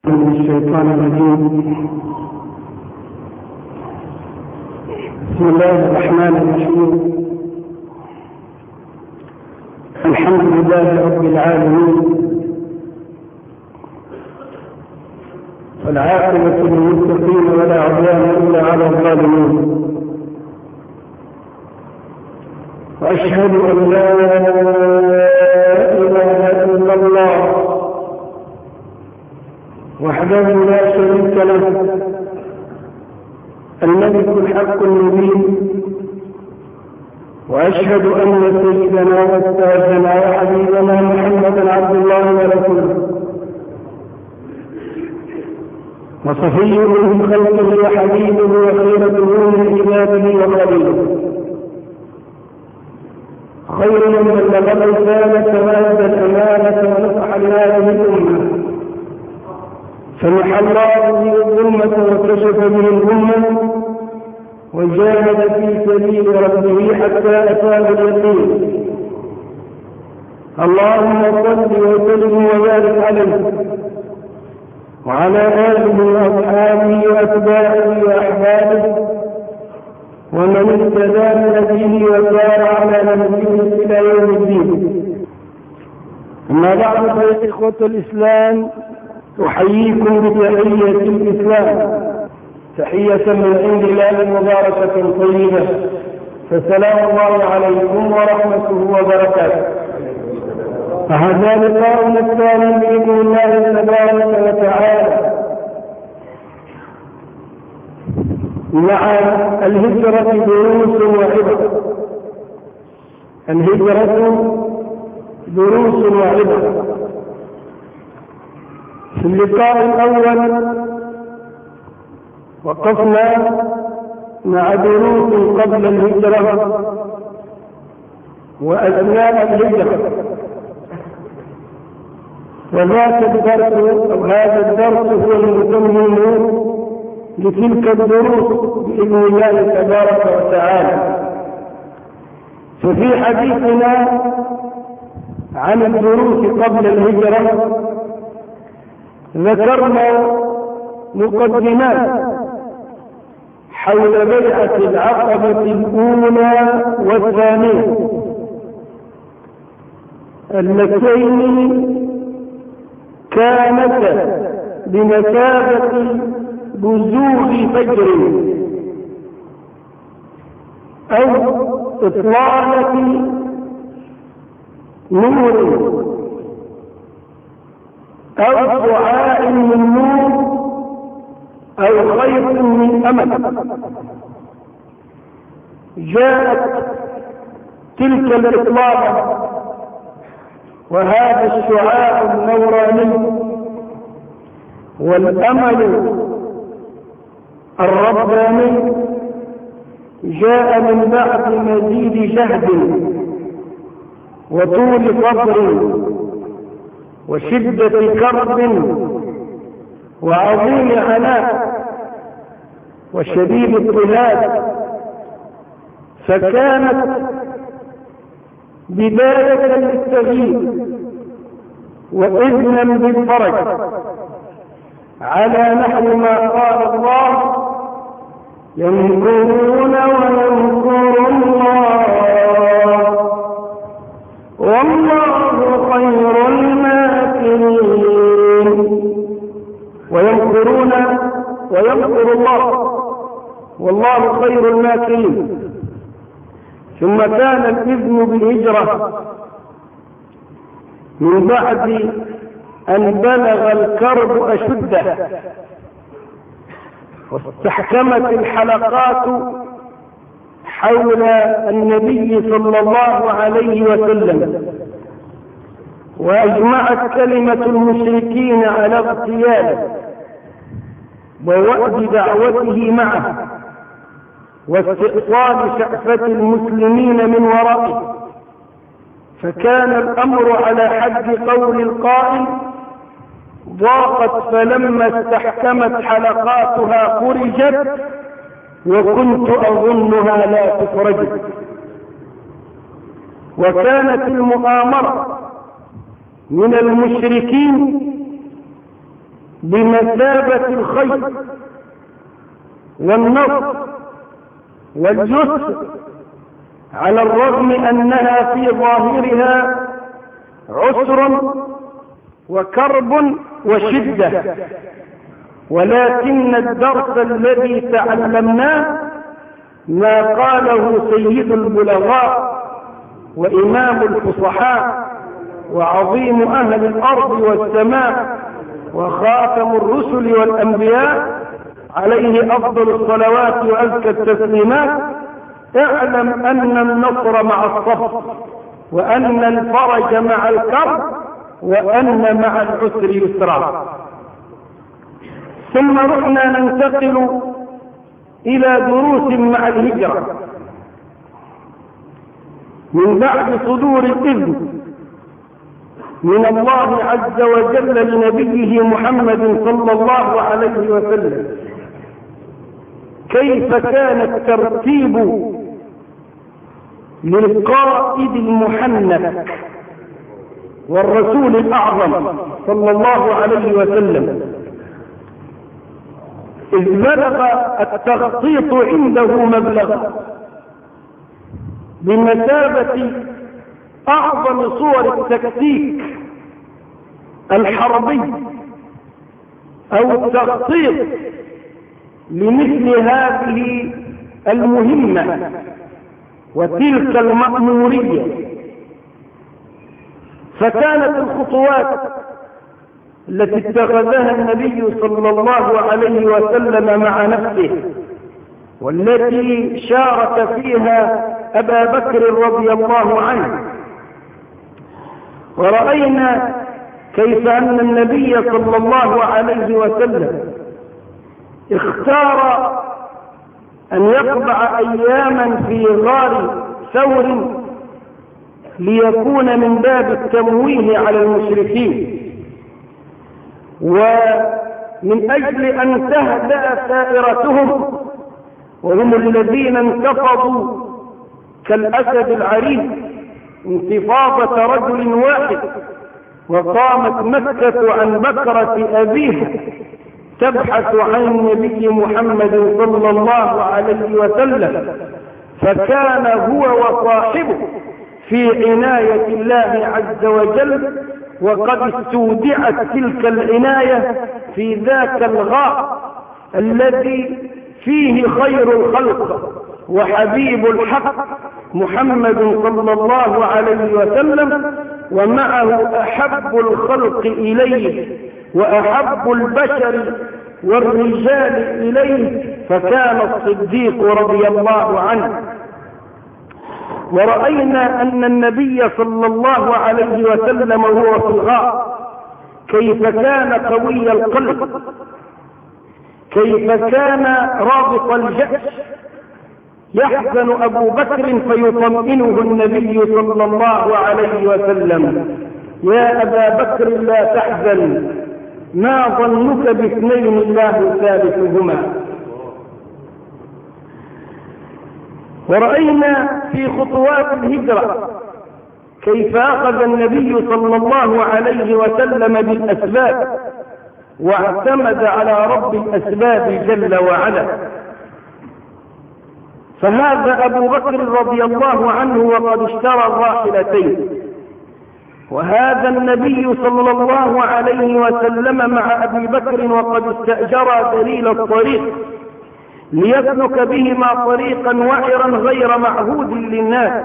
من الشيطان الرجيم. بسم الله الرحمن الرحيم. الحمد لله رب العالمين، والعاقبة للمتقين ولا عدوان إلا على الظالمين، وأشهد أن لا إله إلا الله وحده لا شريك له، الملك الحق المبين. وأشهد أن سيدنا وأستاذنا وحبيبنا محمدا عبد الله ورسوله، وصفيه من خلقه وحبيبه وخيرته من عباده وخليله، خير من بلغ الرسالة وأدى الأمانة ونصح لهذه الأمة، فمحى الله به الظلمة وكشف به الغمة، وجاهد في سبيل ربه حتى أتاه اليقين. اللهم صل وسلم وبارك عليه وعلى آله وأصحابه وأتباعه وأحبابه ومن اهتدى بهديه وسار على نهجه إلى يوم الدين. أما بعد، فيا إخوة الإسلام، أحييكم بتحية الإسلام، تحية من عند الله مباركة طيبة، فسلام الله عليكم ورحمته وبركاته. فهذا لقاؤنا الثاني بإذن الله تبارك وتعالى مع الهجرة دروس وعبر. الهجرة دروس وعبر. في اللقاء الأول وقفنا مع دروس قبل الهجرة وأثناء الهجرة، وذاك الدرس أو هذا الدرس هو المتمم لتلك الدروس بإذن الله تبارك وتعالى. ففي حديثنا عن الدروس قبل الهجرة ذكرنا مقدمات حول بيعة العقبة الأولى والثانية، اللتين كانتا بمثابة بزوغ فجر أو إطلالة نور أو شعاع من نور أو خيط من أمل. جاءت تلك الإطلالة وهذا الشعاع النوراني والأمل الرباني جاء من بعد مزيد جهد وطول صبر وشدة كرب وعظيم عناء وشديد اضطهاد، فكانت بداية للتغيير وإذنا بالفرج، على نحو ما قال الله: يمكرون ويمكر الله والله خير الماكرين. ويمكرون ويمكر الله والله خير الماكرين. ثم كان الإذن بالهجرة من بعد أن بلغ الكرب أشده واستحكمت الحلقات حول النبي صلى الله عليه وسلم، وأجمعت كلمة المشركين على اغتياله ووأد دعوته معه واستئصال شأفة المسلمين من ورائه، فكان الأمر على حد قول القائل: ضاقت فلما استحكمت حلقاتها فرجت وكنت أظنها لا تفرج. وكانت المؤامرة من المشركين بمثابة الخير والنصر واليسر، على الرغم أنها في ظاهرها عسر وكرب وشدة، ولكن الدرس الذي تعلمناه ما قاله سيد البلغاء وإمام الفصحاء وعظيم أهل الأرض والسماء وخاتم الرسل والأنبياء عليه أفضل الصلوات وأزكى التسليمات: اعلم أن النصر مع الصبر، وأن الفرج مع الكرب، وأن مع العسر يسرا. ثم رحنا ننتقل إلى دروس مع الهجرة من بعد صدور الإذن من الله عز وجل لنبيه محمد صلى الله عليه وسلم. كيف كان الترتيب للقائد المحنك والرسول الأعظم صلى الله عليه وسلم، إذ بلغ التخطيط عنده مبلغ بمثابة أعظم صور التكتيك الحربي أو التخطيط لمثل هذه المهمة وتلك المأمورية. فكانت الخطوات التي اتخذها النبي صلى الله عليه وسلم مع نفسه، والتي شارك فيها أبا بكر رضي الله عنه، ورأينا كيف أن النبي صلى الله عليه وسلم اختار أن يقضع أياما في غار ثور ليكون من باب التمويه على المشركين، ومن أجل أن تهدأ سائرتهم، وهم الذين انتفضوا كالأسد العريض انتفاضة رجل واحد، وقامت مكة عن بكرة أبيها تبحث عن النبي محمد صلى الله عليه وسلم، فكان هو وصاحبه في عناية الله عز وجل، وقد استودعت تلك العناية في ذاك الغار الذي فيه خير الخلق وحبيب الحق محمد صلى الله عليه وسلم، ومعه أحب الخلق إليه وأحب البشر والرجال إليه، فكان الصديق رضي الله عنه. ورأينا أن النبي صلى الله عليه وسلم وهو في الغار كيف كان قوي القلب، كيف كان رابط الجأش. يحزن أبو بكر فيطمئنه النبي صلى الله عليه وسلم: يا أبا بكر لا تحزن، ما ظنك باثنين الله ثالثهما. ورأينا في خطوات الهجرة كيف أخذ النبي صلى الله عليه وسلم بالأسباب واعتمد على رب الأسباب جل وعلا. فهذا أبو بكر رضي الله عنه وقد اشترى الراحلتين، وهذا النبي صلى الله عليه وسلم مع أبي بكر وقد استأجر دليل الطريق ليسلك بهما طريقا وعرا غير معهود للناس.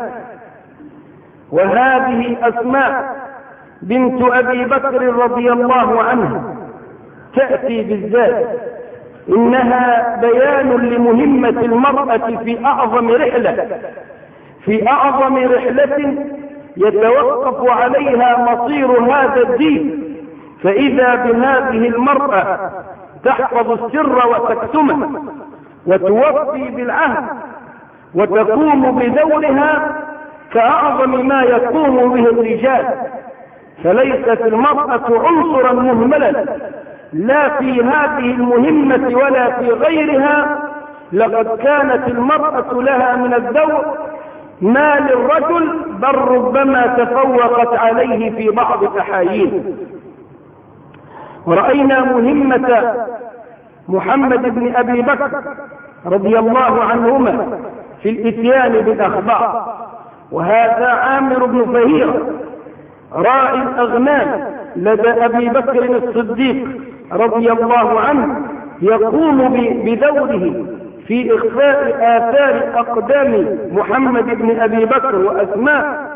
وهذه أسماء بنت أبي بكر رضي الله عنها تأتي بالذات، إنها بيان لمهمة المرأة في أعظم رحلة يتوقف عليها مصير هذا الدين. فإذا بهذه المرأة تحفظ السر وتكتمه وتوفي بالعهد وتقوم بدورها كأعظم ما يقوم به الرجال، فليست المرأة عنصرا مهملا لا في هذه المهمة ولا في غيرها. لقد كانت المرأة لها من الدور ما للرجل، بل ربما تفوقت عليه في بعض الأحايين. ورأينا مهمة محمد بن أبي بكر رضي الله عنهما في الإتيان بالأخبار. وهذا عامر بن فهيرة راعي الأغنام لدى أبي بكر الصديق رضي الله عنه يقوم بدوره في إخفاء آثار أقدام محمد بن أبي بكر وأسماء،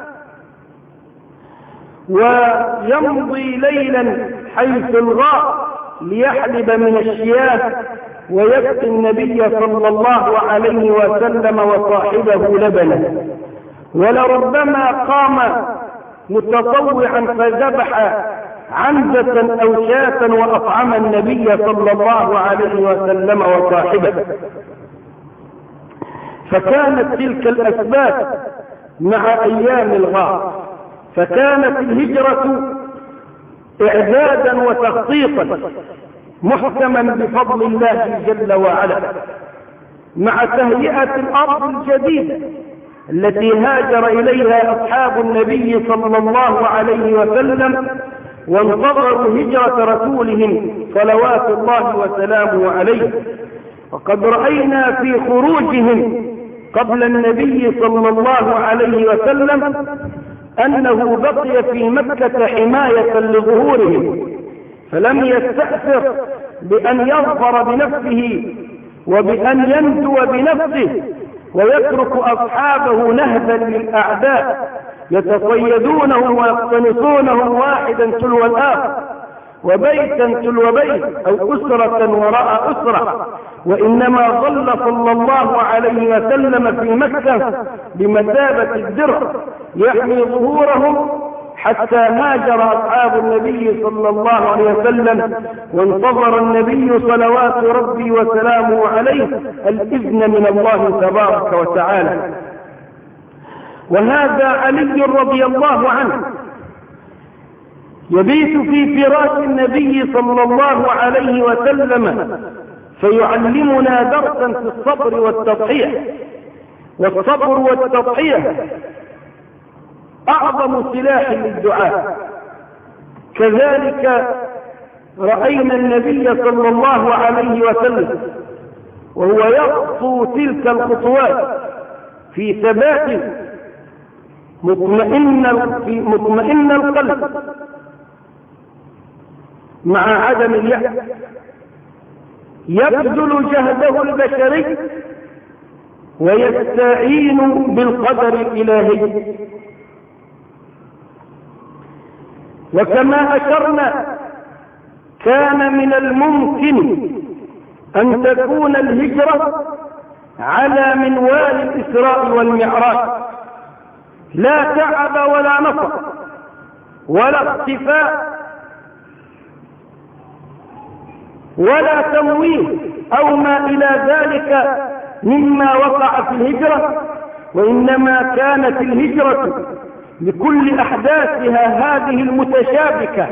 ويمضي ليلا حيث الغاء ليحلب من الشياه ويسقي النبي صلى الله عليه وسلم وصاحبه لبنا، ولربما قام متطوعا فذبح عنزة أو شاة وأطعم النبي صلى الله عليه وسلم وصاحبه. فكانت تلك الأسباب مع أيام الغار، فكانت الهجرة إعدادا وتخطيطا محكما بفضل الله جل وعلا، مع تهيئة الأرض الجديدة التي هاجر إليها أصحاب النبي صلى الله عليه وسلم وانتظروا هجرة رسولهم صلوات الله وسلامه عليه. وقد رأينا في خروجهم قبل النبي صلى الله عليه وسلم أنه بقي في مكة حماية لظهورهم، فلم يستأثر بأن يظفر بنفسه وبأن ينجو بنفسه ويترك أصحابه نهبا للأعداء يتصيدونه ويقتنصونه واحدا تلو الآخر وبيتا تلو بيت أو أسرة وراء أسرة، وإنما ظل صلى الله عليه وسلم في مكة بمثابة الدرع يحمي ظهورهم حتى هاجر أصحاب النبي صلى الله عليه وسلم، وانتظر النبي صلوات ربي وسلامه عليه الإذن من الله تبارك وتعالى. وهذا علي رضي الله عنه يبيت في فراش النبي صلى الله عليه وسلم فيعلمنا درسا في الصبر والتضحية. والصبر والتضحية أعظم سلاح للدعاء. كذلك رأينا النبي صلى الله عليه وسلم وهو يخطو تلك الخطوات في ثبات مطمئن القلب مع عدم اليأس، يبذل جهده البشري ويستعين بالقدر الإلهي. وكما أشرنا كان من الممكن أن تكون الهجرة على منوال الإسراء والمعراج، لا تعب ولا نصب ولا اختفاء ولا تمويه أو ما إلى ذلك مما وقع في الهجرة، وإنما كانت الهجرة بكل أحداثها هذه المتشابكة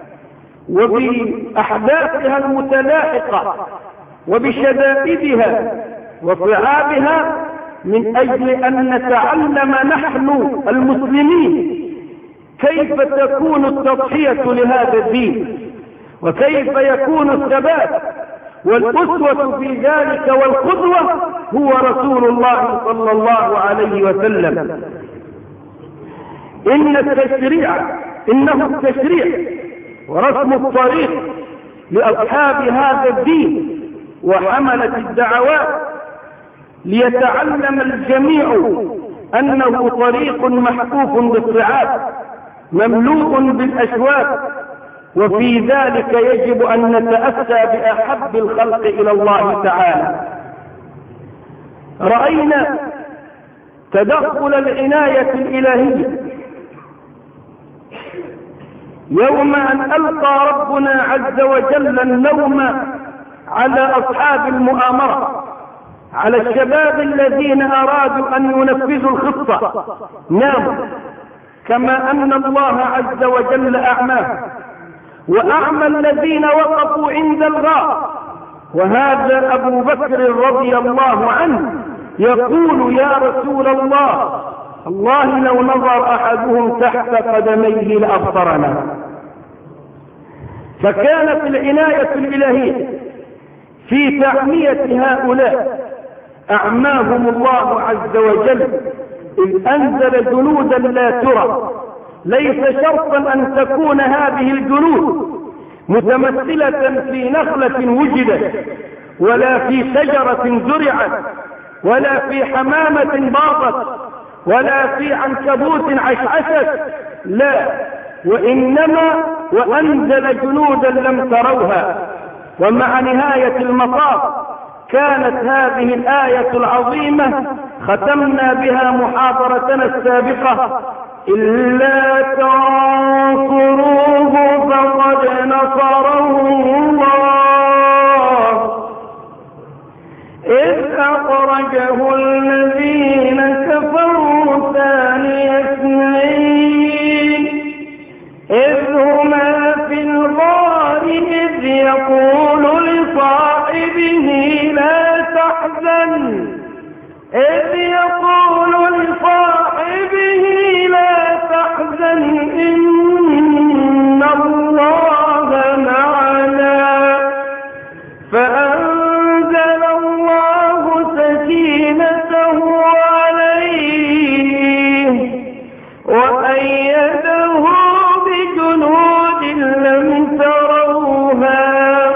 وبأحداثها المتلاحقة وبشدائدها وصعابها من أجل أن نتعلم نحن المسلمين كيف تكون التضحية لهذا الدين، وكيف يكون الثبات، والأسوة في ذلك والقدوة هو رسول الله صلى الله عليه وسلم. إنه التشريع ورسم الطريق لأصحاب هذا الدين وحملة الدعوات، ليتعلم الجميع أنه طريق محفوف بالصعاب مملوء بالأشواك، وفي ذلك يجب أن نتأسى بأحب الخلق إلى الله تعالى. رأينا تدخل العناية الإلهية يوم أن ألقى ربنا عز وجل النوم على أصحاب المؤامرة، على الشباب الذين أرادوا أن ينفذوا الخطة ناموا، كما أن الله عز وجل أعماه وأعمى الذين وقفوا عند الغار. وهذا أبو بكر رضي الله عنه يقول: يا رسول الله، الله لو نظر أحدهم تحت قدميه لأبصرنا. فكانت العناية الإلهية في تعمية هؤلاء أعماهم الله عز وجل، إذ أنزل جنودا لا ترى. ليس شرطا أن تكون هذه الجنود متمثلة في نخلة وجدت، ولا في شجرة زرعت، ولا في حمامة باضت، ولا في عنكبوت عشعشت، لا، وإنما وأنزل جنودا لم تروها. ومع نهاية المطاف كانت هذه الآية العظيمة ختمنا بها محاضرتنا السابقة: إلا تنصروه فقد نصره الله إذ أخرجه الذين كفروا ثاني اثنين إذ هما في الغار إذ يقول لصاحبه لا تحزن إن الله معنا فأنزل الله سكينته عليه وأيده بجنود لم تروها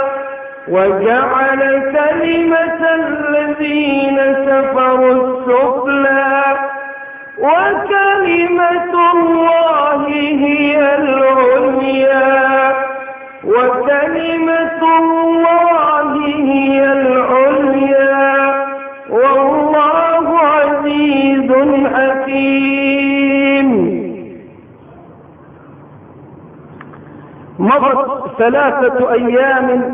وجعل كلمة الذين كفروا السفلى وكلمة الله هي العليا والله عزيز حكيم. مضت 3 أيام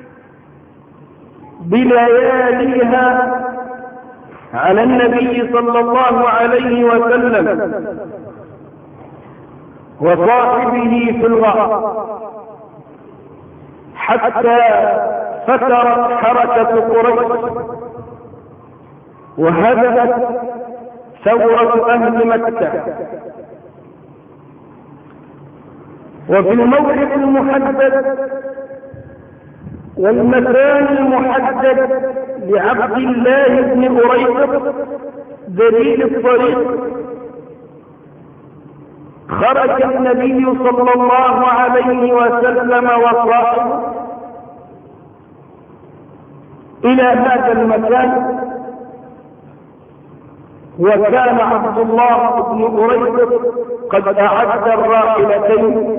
بلياليها على النبي صلى الله عليه وسلم وصاحبه في الغار، حتى فترت حركة قريش وهدأت ثورة أهل مكة. وفي الموعد المحدد والمكان المحدد لعبد الله بن أريقط دليل الطريق، خرج النبي صلى الله عليه وسلم وصاحبه إلى هذا المكان. وكان عبد الله بن أريقط قد أعد الراحلتين،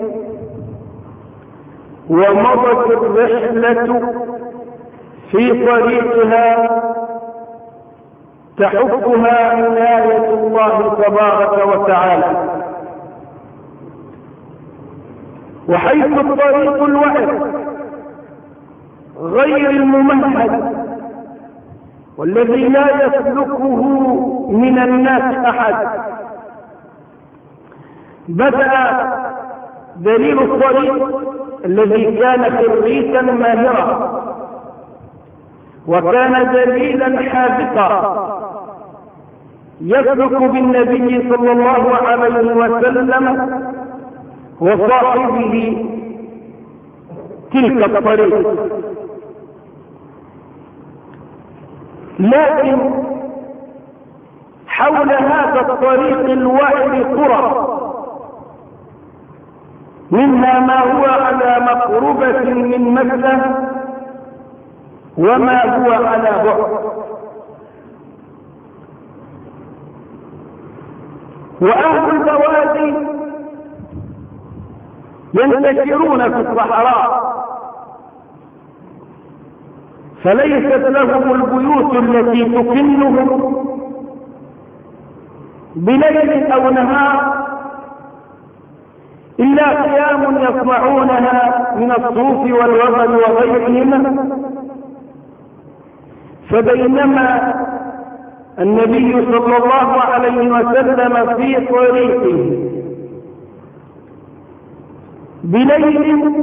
ومضت الرحلة في طريقها تحفها عناية الله تبارك وتعالى. وحيث الطريق الوعر غير الممهد والذي لا يسلكه من الناس أحد، بدأ دليل الطريق الذي كان خريجا ماهرا وكان دليلا حاذقا يسلك بالنبي صلى الله عليه وسلم وصاحبه تلك الطريق. لكن حول هذا الطريق الوعر قرى، منها ما هو على مقربة من مكة وما هو على بعد. وأهل البوادي ينتشرون في الصحراء، فليست لهم البيوت التي تكنهم بليل أو نهار إلا قيام يصنعونها من الصوف والوبل وغيرهما. فبينما النبي صلى الله عليه وسلم في طريقه بليل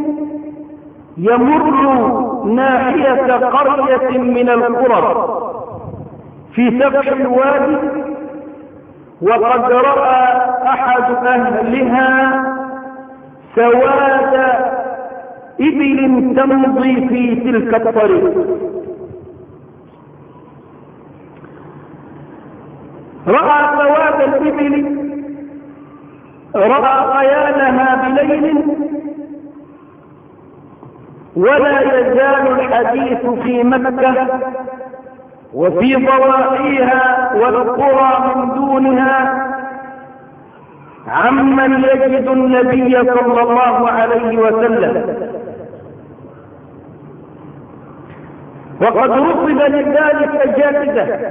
يمر ناحية قرية من القرى في سفح الوادي، وقد رأى أحد أهلها سواد إبل تمضي في تلك الطريق. رأى سواد الإبل، رأى خيالها بليل، ولا يزال الحديث في مكة وفي ضواحيها والقرى من دونها عمن يجد النبي صلى الله عليه وسلم. وقد رصد لذلك جائزة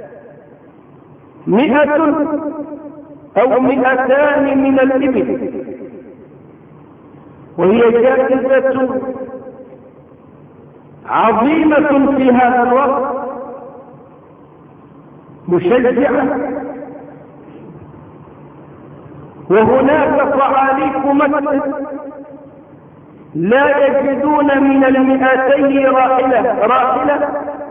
100 أو 200 من الإبل، وهي جائزة عظيمة في هذا الوقت مشجعة. وهناك صعاليك مكة لا يجدون من 200 راحلة،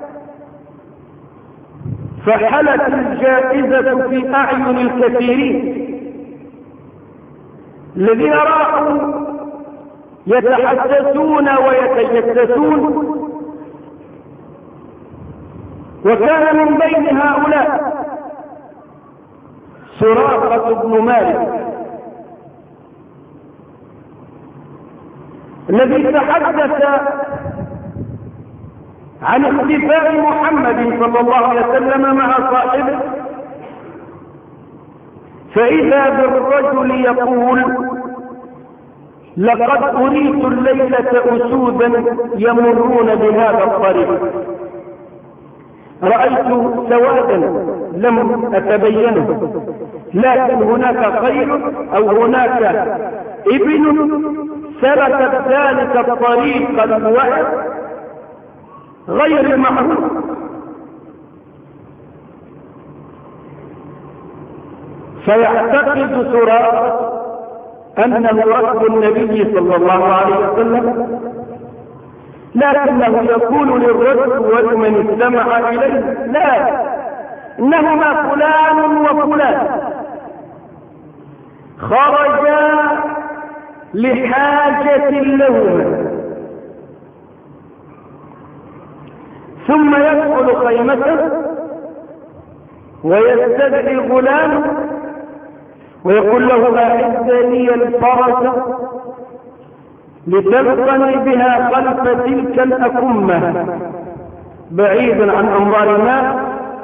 فحلت الجائزة في أعين الكثيرين الذين راحوا يتحدثون ويتجسسون. وكان من بين هؤلاء سراقة بن مالك الذي تحدث عن اختفاء محمد صلى الله عليه وسلم مع صاحبه، فإذا بالرجل يقول: لقد أريت الليلة أسودا يمرون بهذا الطريق، رأيت سوادا لم أتبينه، لكن هناك خيل أو هناك إبل سلكت ذلك الطريق الوعد غير المعروف. فيعتقد سراقة أنه ركب النبي صلى الله عليه وسلم، لكنه يقول للرجل ولمن استمع إليه: لا، إنهما فلان وفلان خرجا لحاجة لهما. ثم يدخل خيمته ويستدعي غلام ويقول له: أعد لي الفرس لتلقني بها خلف تلك الأكمة، بعيدا عن أنظار الناس،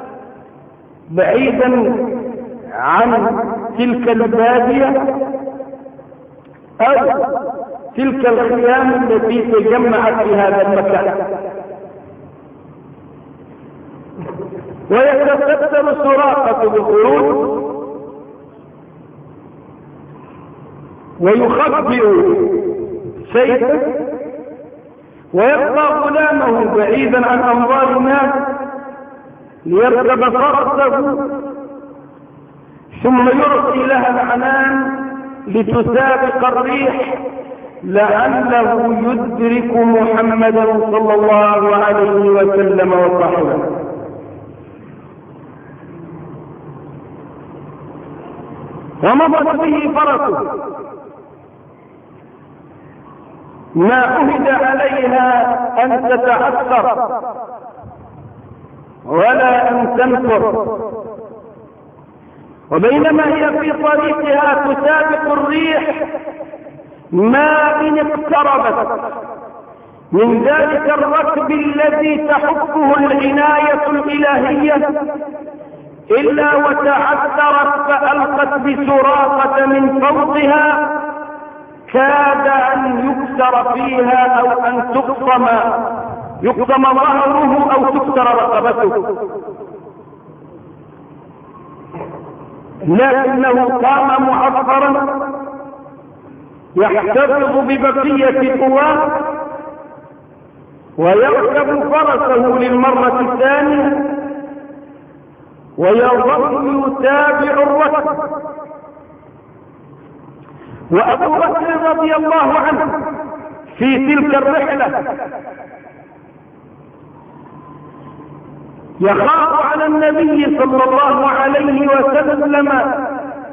بعيدا عن تلك البادية أو تلك الخيام التي تجمعت في هذا المكان. ويتكتل سراقة بالخروج ويخبئ سيفه ويبقى غلامه بعيدا عن أنظار الناس ليركب فرسه، ثم يرسل لها العنان لتسابق الريح لعله يدرك محمدا صلى الله عليه وسلم وصحبه. ومضت به فرسه ما أهد عليها أن تتعثر ولا أن تنفر، وبينما هي في طريقها تسابق الريح ما إن اقتربت من ذلك الركب الذي تحفه العناية الإلهية إلا وتعثرت فألقت بسراقة من فوقها، كاد أن يكسر فيها أو أن يقطم ظهره أو تكسر رقبته، لكنه قام معصرا يحتفظ ببقية قواه ويركب فرسه للمرة الثانية ويظل يتابع الركب. وأبو بكر رضي الله عنه في تلك الرحلة يخاف على النبي صلى الله عليه وسلم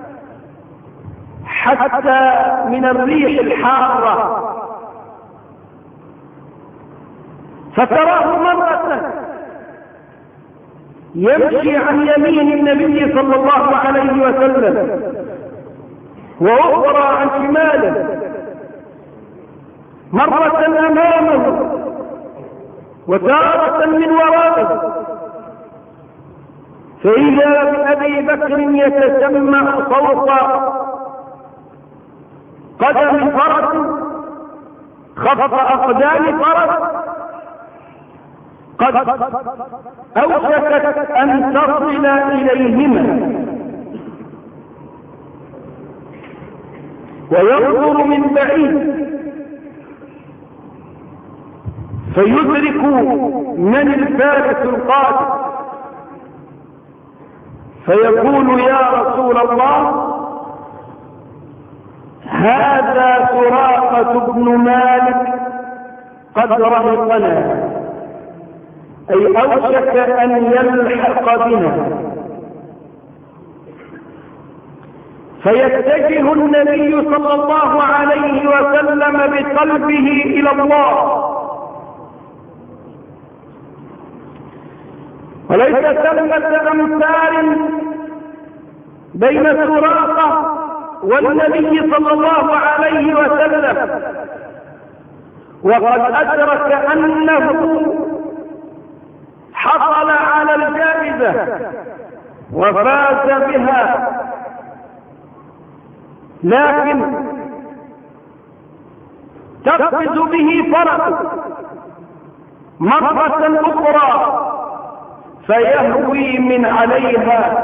حتى من الريح الحارة فتراه مرة يمشي عن يمين النبي صلى الله عليه وسلم وأخرى عن شماله، مرة أمامه وتارة من وراءه، فإذا بأبي بكر يتسمع صوت قدم فرس خط أقدام فرس قد أوشكت أن تصل إليهما، وينظر من بعيد فيدرك من الفارس القادم، فيقول يا رسول الله هذا سراقة بن مالك قد رهقنا، أي أوشك أن يلحق بنا. فيتجه النبي صلى الله عليه وسلم بقلبه إلى الله، وليس ثمة أمثال بين سراقة والنبي صلى الله عليه وسلم، وقد أدرك أنه حصل على الجائزة وفاز بها، لكن تقفز به فرس مرة أخرى فيهوي من عليها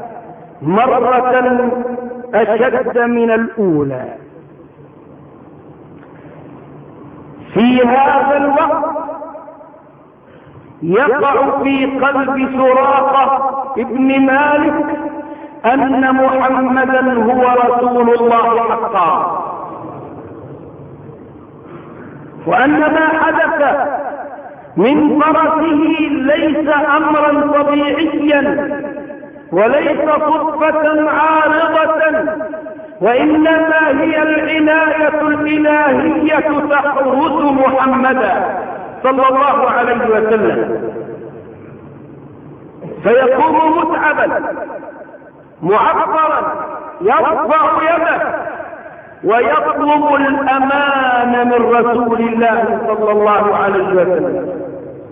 مرة أشد من الأولى. في هذا الوقت يقع في قلب سراقة ابن مالك أن محمدا هو رسول الله حقا، وأن ما حدث من فرسه ليس أمرا طبيعيا وليس صدفة عارضة، وإنما هي العناية الإلهية تحرس محمدا صلى الله عليه وسلم. فيقوم متعبا معبرا يرفع يده ويطلب الأمان من رسول الله صلى الله عليه وسلم،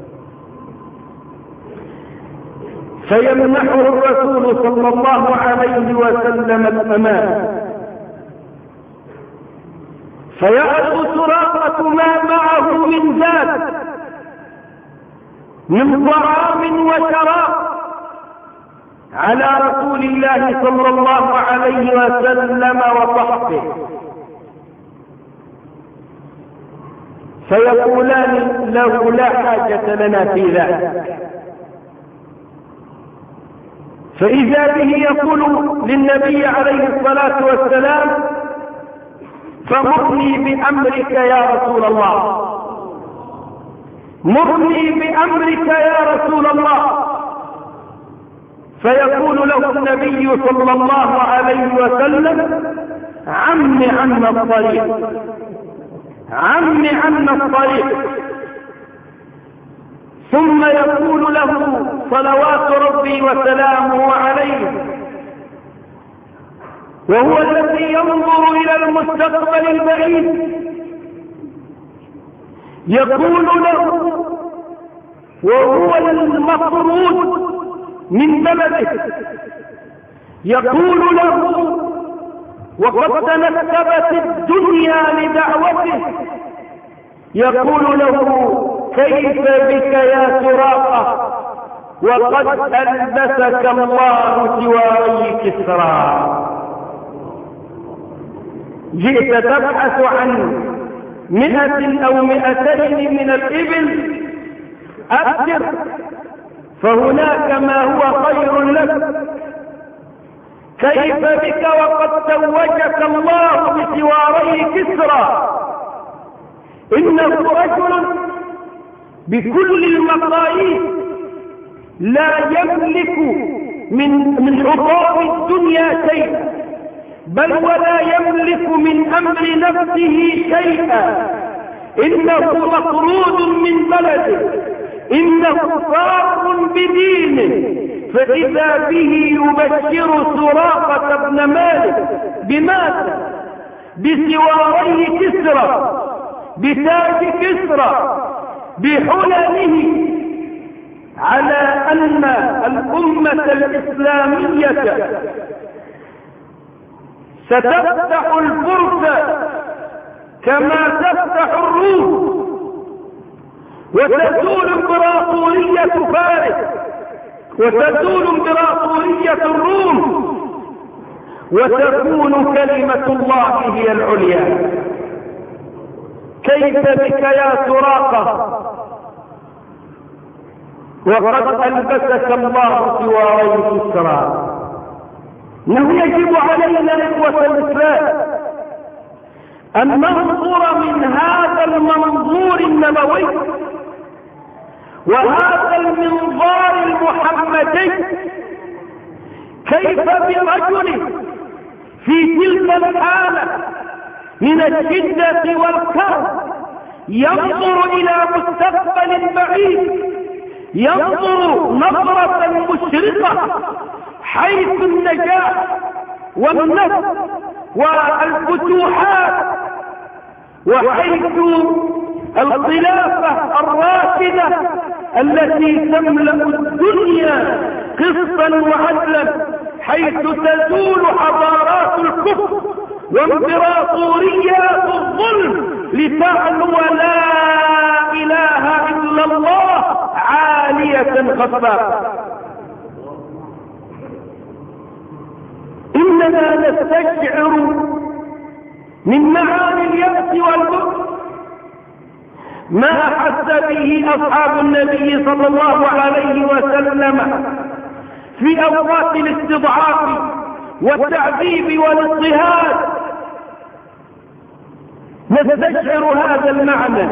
فيمنحه الرسول صلى الله عليه وسلم الأمان، فيأخذ سراقة ما معه من زاد من طعام وشراب على رسول الله صلى الله عليه وسلم وصحبه، فيقولان له لا حاجة لنا في ذلك. فإذا به يقول للنبي عليه الصلاة والسلام فمرني بأمرك يا رسول الله، مرني بأمرك يا رسول الله. فيقول له النبي صلى الله عليه وسلم عم عنا الطريق، عم عنا الطريق. ثم يقول له صلوات ربي وسلامه عليه، وهو الذي ينظر إلى المستقبل البعيد، يقول له وهو المطرود من بلده، يقول له وقد تنكبت الدنيا لدعوته، يقول له كيف بك يا سراقة وقد ألبسك الله سواري كسرى، جئت تبحث عن 100 أو 200 من الإبل، أبشر فهناك ما هو خير لك، كيف بك وقد توجك الله بسواري كسرى، إنه رجل بكل المقاييس لا يملك من عطاء الدنيا شيئا، بل ولا يملك من أمر نفسه شيئا، إنه مطرود من بلده، إنه فار بدينه، فإذا به يبشر سراقة بن مالك بماذا؟ بسواري كسرى، بتاج كسرى، بحلله، على أن الأمة الإسلامية ستفتح الفرس كما تفتح الروم، وتزول امبراطورية فارس، وتزول امبراطورية الروم، وتكون كلمة الله هي العليا. كيف بك يا سراقة وقد ألبسك الله سواري كسرى؟ إنه يجب علينا إخوة الإسلام أن ننظر من هذا المنظور النبوي وهذا المنظار المحمدي، كيف برجل في تلك الحالة من الشدة والكرب ينظر إلى مستقبل بعيد، ينظر نظرة مشرقة حيث النجاح والنصر والفتوحات، وحيث الخلافة الراشدة التي تملأ الدنيا قسطا وعدلا، حيث تزول حضارات الكفر وامبراطوريات الظلم لتعلو لا إله إلا الله عالية خفاقة. إننا نستشعر من معاني اليأس والبؤس ما أحس به أصحاب النبي صلى الله عليه وسلم في أوقات الاستضعاف والتعذيب والاضطهاد. نستشعر هذا المعنى،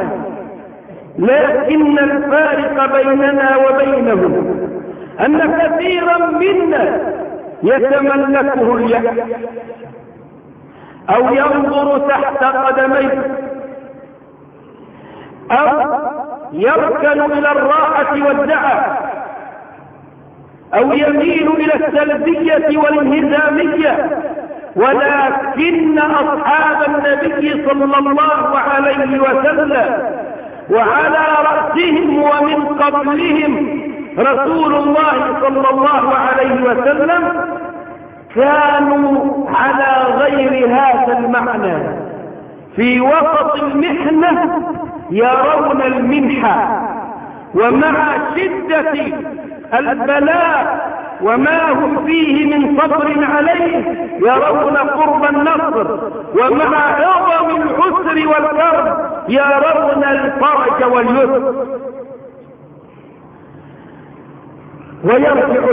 لكن الفارق بيننا وبينهم أن كثيرا منا يتملكه اليأس أو ينظر تحت قدميه أو يركن إلى الراحة والدعة أو يميل إلى السلبية والانهزامية، ولكن أصحاب النبي صلى الله عليه وسلم وعلى رأسهم ومن قبلهم رسول الله صلى الله عليه وسلم كانوا على غير هذا المعنى. في وسط المحنة يرون المنحة، ومع شدة البلاء وما هم فيه من صبر عليه يرون قرب النصر، ومع عظم العسر والكرب يرون الفرج واليسر. ويرجع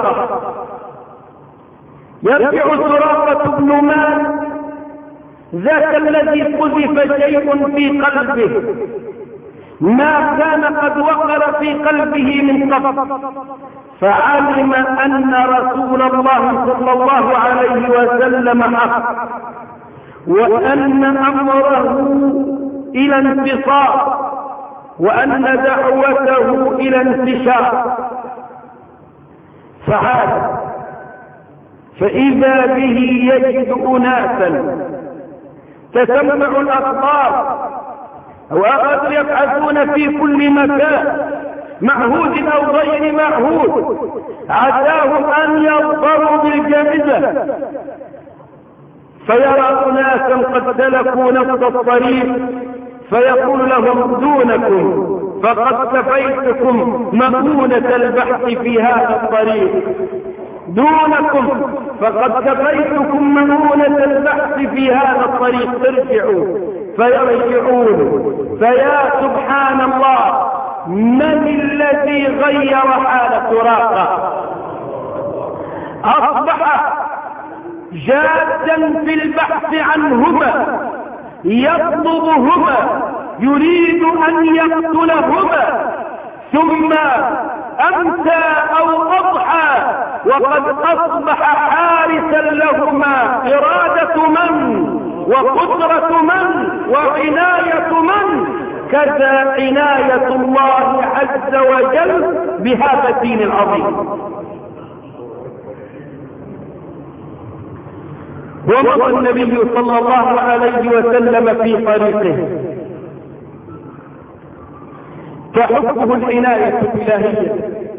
سراقة بن مالك ذاك الذي قذف شيء في قلبه ما كان قد وقر في قلبه من قبل، فعلم أن رسول الله صلى الله عليه وسلم حق، وأن أمره إلى انتصار، وأن دعوته إلى انتشار. فعاد فإذا به يجد أناسا تسمع الأخبار وأخذوا يبحثون في كل مكان، معهود أو غير معهود، عساهم أن يظفروا بالجائزة، فيرى أناسا قد سلكوا نفس الطريق فيقول لهم دونكم فقد كفيتكم مؤونة البحث في هذا الطريق، دونكم فقد كفيتكم مؤونة البحث في هذا الطريق، ارجعوا. فيرجعون، فيا سبحان الله، من الذي غير حال سراقة؟ أصبح جادا في البحث عنهما، يطلبهما، يريد أن يقتلهما، ثم أمسى أو أضحى وقد أصبح حارسا لهما. إرادة من؟ وقدرة من وعناية من كذا عناية الله عز وجل بهذا الدين العظيم. ومضى النبي صلى الله عليه وسلم في طريقه تحفه العناية الإلهية.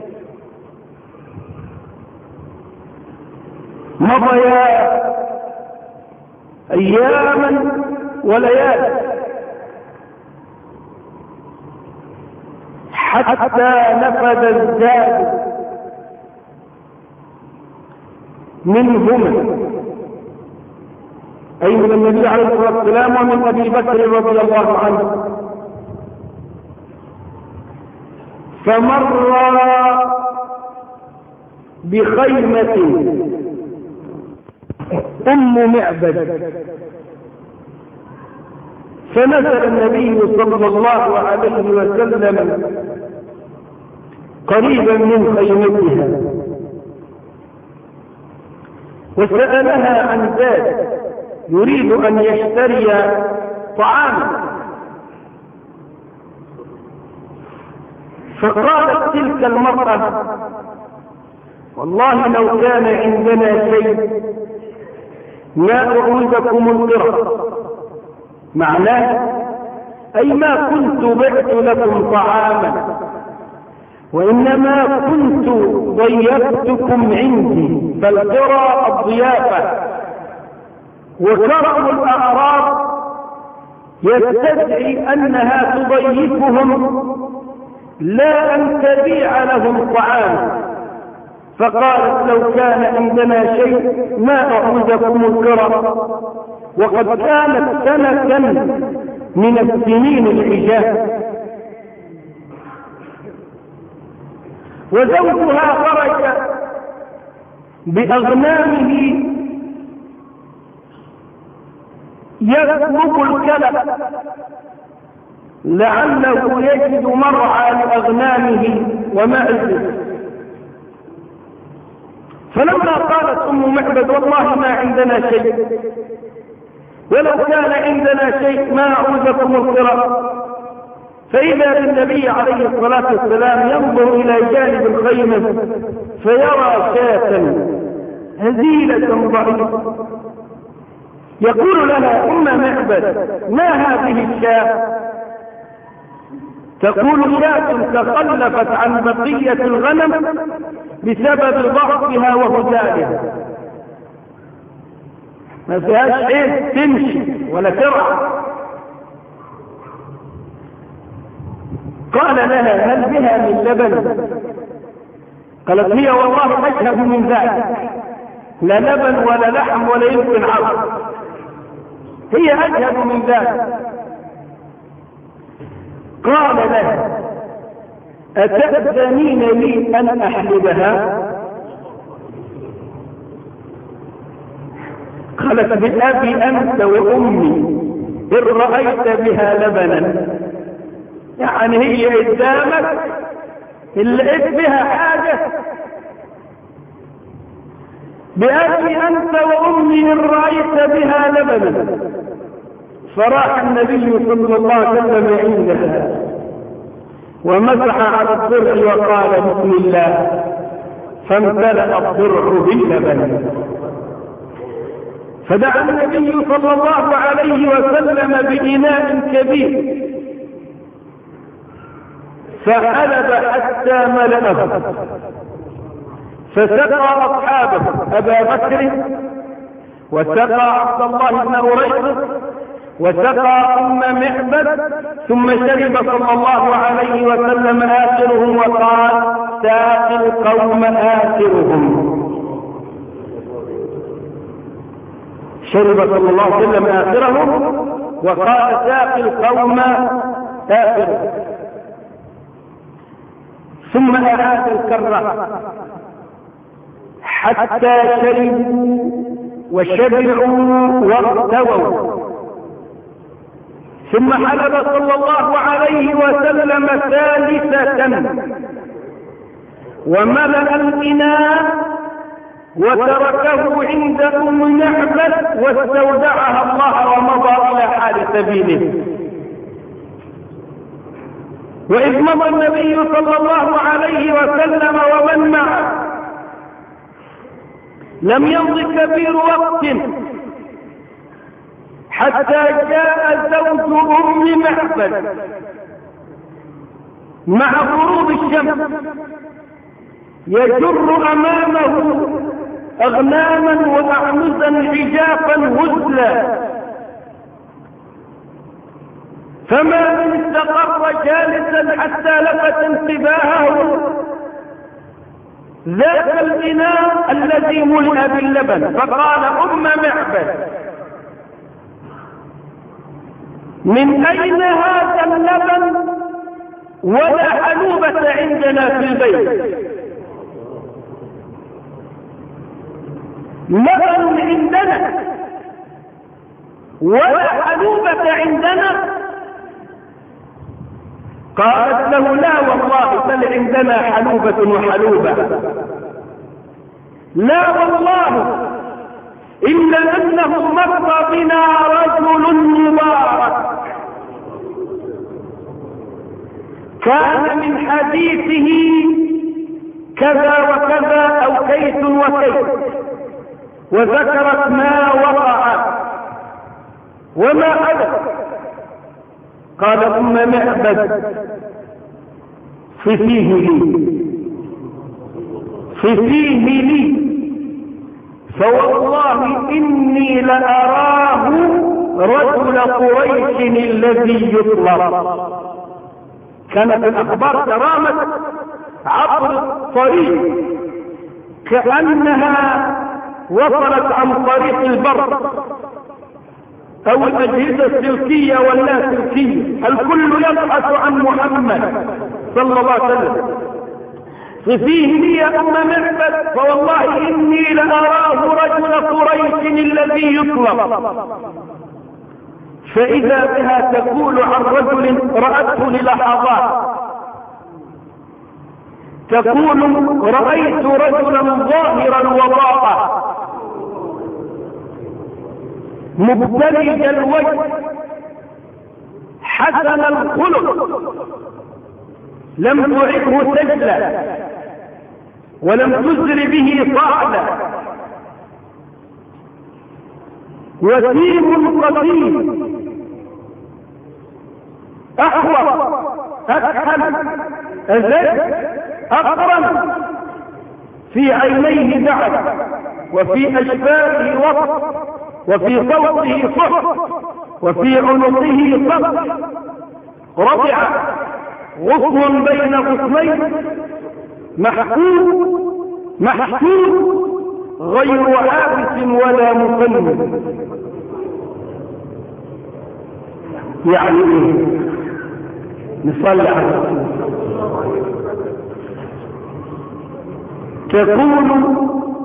مضيا أياما وليالي حتى نفذ الزاد منهما، أي من النبي عليه الصلاة والسلام ومن أبي بكر رضي الله عنه. فمر بخيمة أم معبد، فنزل النبي صلى الله عليه وسلم قريبا من خيمتها وسألها عن ذلك، يريد أن يشتري طعاما. فقالت تلك المرأة: والله لو كان عندنا شيء ما أعوذكم القرى. معناه أي ما كنت بعت لكم طعاما، وإنما كنت ضيفتكم عندي، فالقرى الضيافة، وكرم الأعراب يستدعي أنها تضيفهم لا أن تبيع لهم طعام. فقالت: لو كان عندنا شيء ما أعوذكم القرى، وقد كانت سنة من السنين الحجاز. وزوجها خرج بأغنامه يسلك الكلب لعله يجد مرعى لأغنامه ومعزه. فلما قالت أم معبد: والله ما عندنا شيء، ولو كان عندنا شيء ما أعوذكم القرى، فإذا بالنبي عليه الصلاة والسلام ينظر إلى جانب الخيمة فيرى شاة هزيلة ضعيفة، يقول لها: أم معبد، ما هذه الشاة؟ تقول: شاة تخلفت عن بقية الغنم بسبب ضعفها وهزالها، ما فيهاش عيد تمشي ولا ترعى. قال لها: هل بها من لبن؟ قالت: هي والله أشهد من ذلك، لا لبن ولا لحم ولا يمكن عظم، هي أشهد من ذلك. قال لها: أتأذنين لي أن أحلبها؟ قالت: بأبي أنت وأمي إن رأيت بها لبنا. يعني هي قدامك اللي لقيت بها حاجة، بأبي أنت وأمي إن رأيت بها لبنا. فراح النبي صلى الله عليه وسلم عندها ومسح على الضرع وقال: بسم الله، فامتلأ الضرع باللبن. فدعا النبي صلى الله عليه وسلم بإناء كبير فحلب حتى ملأه، فسقى أصحابه أبا بكر، وسقى عبد الله بن أريقط، وسقى أم معبد، ثم شرب صلى الله عليه وسلم آخرهم وقال: ساقي القوم آخرهم. شرب صلى الله عليه وسلم آخرهم وقال: ساقي القوم آخرهم. ثم أعاد الكرة حتى شربوا وشبعوا وارتووا، ثم حلب صلى الله عليه وسلم ثالثة وملأ الإناء وتركه عند أم معبد واستودعها الله ومضى إلى حال سبيله. وإذ مضى النبي صلى الله عليه وسلم ومن معه لم يمض كبير وقت حتى جاء زوج أم معبد مع غروب الشمس يجر أمامه أغناما وأعنزا عجافا هزلا، فما من استقر جالسا حتى لفت انتباهه ذاك الإناء الذي ملئ باللبن، فقال أم معبد من أين هذا اللبن ولا حلوبة عندنا في البيت؟ لبن عندنا ولا حلوبة عندنا؟ قالت له لا والله بل عندنا حلوبة وحلوبة. لا والله إلا أنه مر بنا رجل مبارك كان من حديثه كذا وكذا أو كيت وكيت، وذكرت ما وقع وما حدث. قال أم معبد فيه لي فوالله إني لأراه رجل قريش الذي يطلب. كانت الأخبار ترامت عبر الطريق كأنها وصلت عن طريق البر أو الأجهزة السلكية واللاسلكية، الكل يبحث عن محمد صلى الله عليه وسلم. ففيه لي يا أم معبد فوالله إني لأراه رجل قريش الذي يطلب. فإذا بها تقول عن رجل رأته للحظات، تقول رأيت رجلا ظاهر الوضاءة مبتلج الوجه حسن الخلق، لم تعبه سجلا ولم تزر به صعدا، وسيم قديم أحوط أكحل أزد أقرن، في عينيه دعس وفي أشفاره وقت وفي صوته صح وفي عنقه صف، ربع غصن بين غصنين محكوم غير عابس ولا مفند. يعني ايه؟ نصلي على الرسول. تقول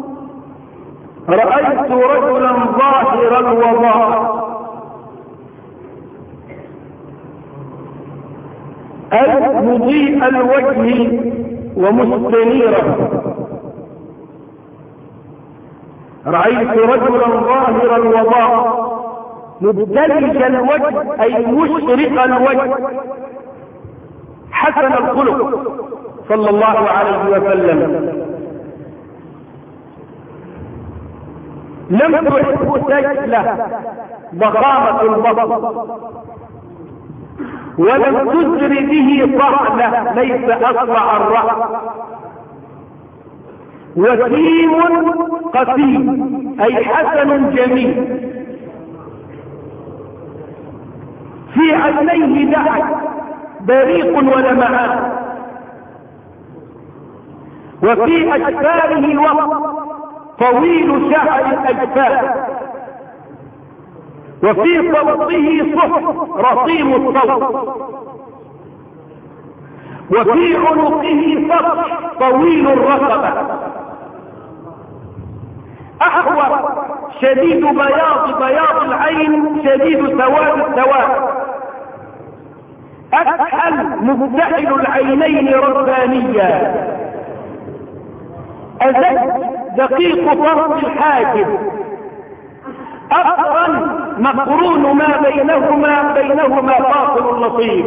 رأيت رجلا ظاهر الوضاء مضيء الوجه ومستنيرا. رأيت رجلا ظاهر الوضاء مبتلج الوجه أي مشرق الوجه حسن الخلق صلى الله عليه وسلم، لم تعبه سجله ضخامة البطن ولم تزر به طعنة ليس أسرع الرأس، وسيم قسيم أي حسن جميل، في عينيه دعك بريق ولمعان، وفي أشفاره وقت طويل شعر الأجفاف، وفي صوته صح رصيم الصوت، وفي عنقه صف طويل الرقبة، أحور شديد بياض العين شديد سواد السواد، أكحل مفتحل العينين ربانيا، أزج دقيق طرف الحاجب، أقرن مقرون ما بينهما فاصل لطيف،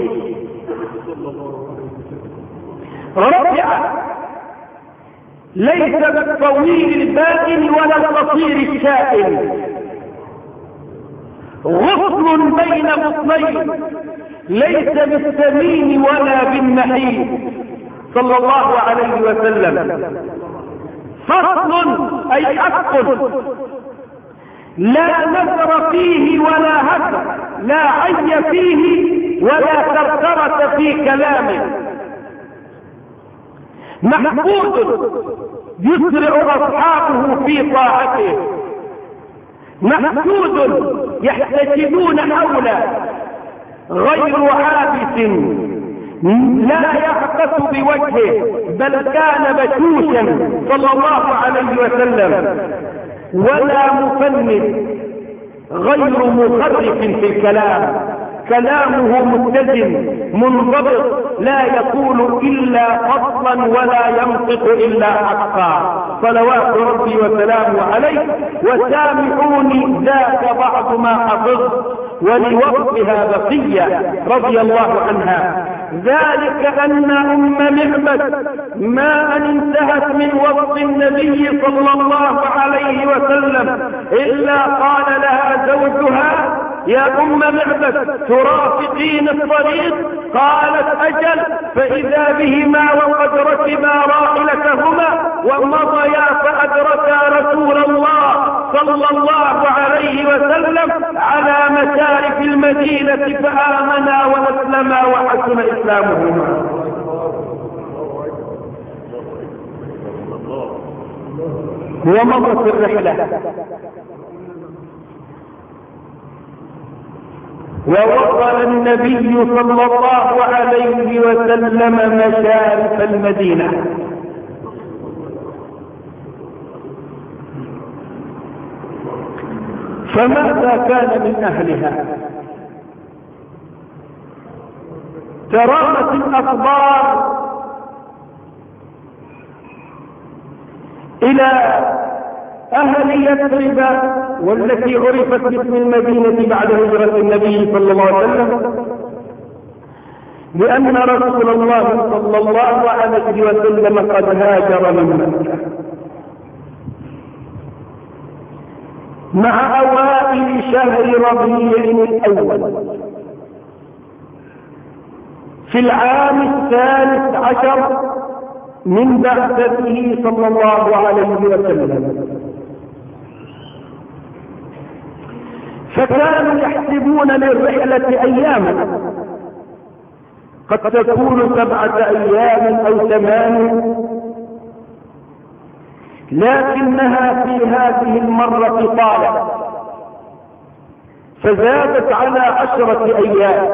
رفع ليس بالطويل البائن ولا القصير الشائن، غصن بين غصنين، ليس بالسمين ولا بالنحيف صلى الله عليه وسلم، فصل أي أفقد، لا نثر فيه ولا هدر، لا عي فيه ولا ثرثرة في كلامه، محفوظ يسرع أصحابه في طاعته، محسود يحتشدون حوله، غير عابس، لا يعبث بوجهه، بل كان بشوشا صلى الله عليه وسلم، ولا مفند، غير مخرف في الكلام، كلامه متزن منضبط، لا يقول إلا فصلا ولا ينطق إلا حقا، صلوات ربي وسلامه عليه. وسامحوني ذاك بعض ما حفظت ولوقتها بقية رضي الله عنها، ذلك أن أم معبد ما أن انتهت من وصف النبي صلى الله عليه وسلم إلا قال لها زوجها: يا أم معبد ترافقين الطريق؟ قالت: أجل. فإذا بهما وقد ركبا راحلتهما ومضيا فأدركا رسول الله صلى الله عليه وسلم على مشارف المدينة فآمنا وأسلما وحسن إسلامهما. ومضت الرحلة ووصل النبي صلى الله عليه وسلم مشارف المدينة، فماذا كان من أهلها؟ ترامت الأخبار إلى أهل يثرب والتي عرفت باسم المدينة بعد هجرة النبي صلى الله عليه وسلم، لأن رسول الله صلى الله عليه وسلم قد هاجر من مكة مع أوائل شهر ربيع الأول في العام 13 من بعثته صلى الله عليه وسلم، فكانوا يحسبون للرحلة أياما، قد تكون 7 أيام أو 8، لكنها في هذه المرة طالت فزادت على 10 أيام،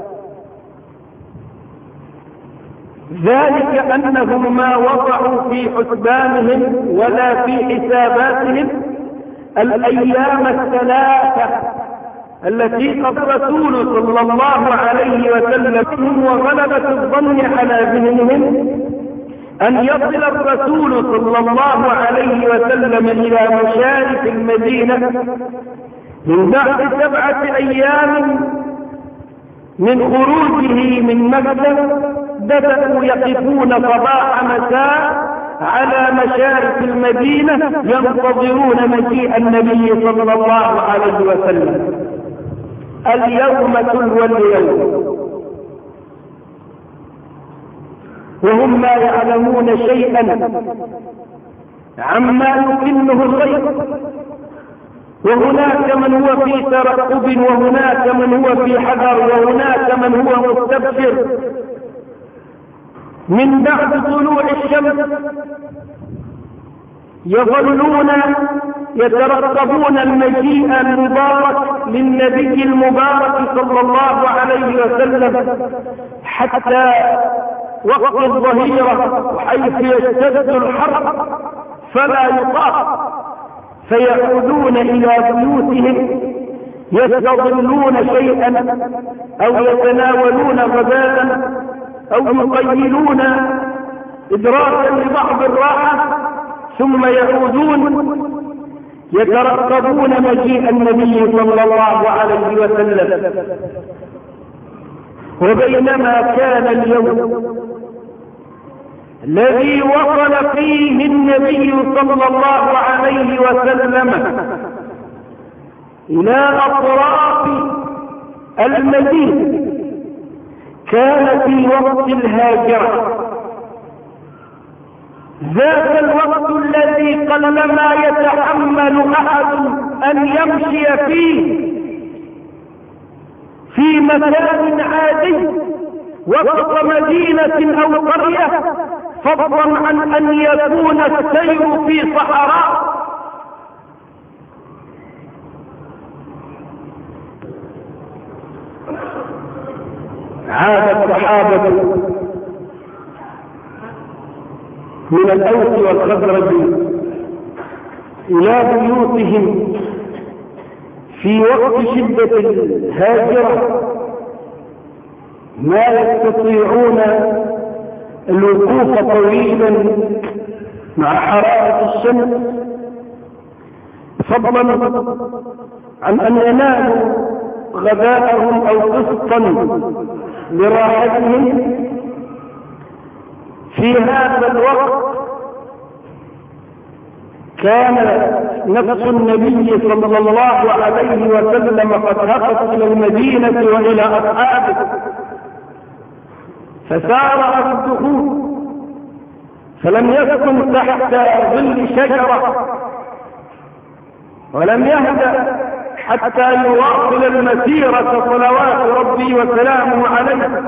ذلك أنهم ما وضعوا في حسبانهم ولا في حساباتهم الأيام 3 التي قد رسول صلى الله عليه وسلم وغلبة الظن على ذهنهم أن يصل الرسول صلى الله عليه وسلم إلى مشارف المدينة من بعد 7 أيام من خروجه من مكة. بدأوا يقفون صباح مساء على مشارف المدينة ينتظرون مجيء النبي صلى الله عليه وسلم. اليوم تلو اليوم وهم لا يعلمون شيئا عما يكنه الغيب، وهناك من هو في ترقب وهناك من هو في حذر وهناك من هو مستبشر. من بعد طلوع الشمس يظلون يترقبون المجيء المبارك للنبي المبارك صلى الله عليه وسلم حتى وقت الظهيرة حيث يشتد الحر فلا يطاق، فيعودون إلى بيوتهم يستظلون شيئا أو يتناولون غداء أو يقيلون إدراكا لبعض الراحة، ثم يعودون يترقبون مجيء النبي صلى الله عليه وسلم. وبينما كان اليوم الذي وصل فيه النبي صلى الله عليه وسلم إلى أطراف المدينة كان في وقت الهاجرة، ذاك الوقت الذي قلما يتحمل أحد أن يمشي فيه في مكان عادي وسط مدينة أو قرية، فضلا عن أن يكون السير في صحراء. عاد الصحابة من الأوس والخزرج إلى بيوتهم في وقت شدة الهاجرة، ما يستطيعون الوقوف طويلا مع حرارة الشمس، فضلا عن أن ينالوا غذاءهم أو قسطا لراحتهم. في هذا الوقت كان نفس النبي صلى الله عليه وسلم قد هبط إلى المدينة وإلى أصحابه، فسارع بالدخول، فلم يسكن تحت ظل شجرة ولم يهدأ حتى يواصل المسيرة صلوات ربي وسلامه عليه،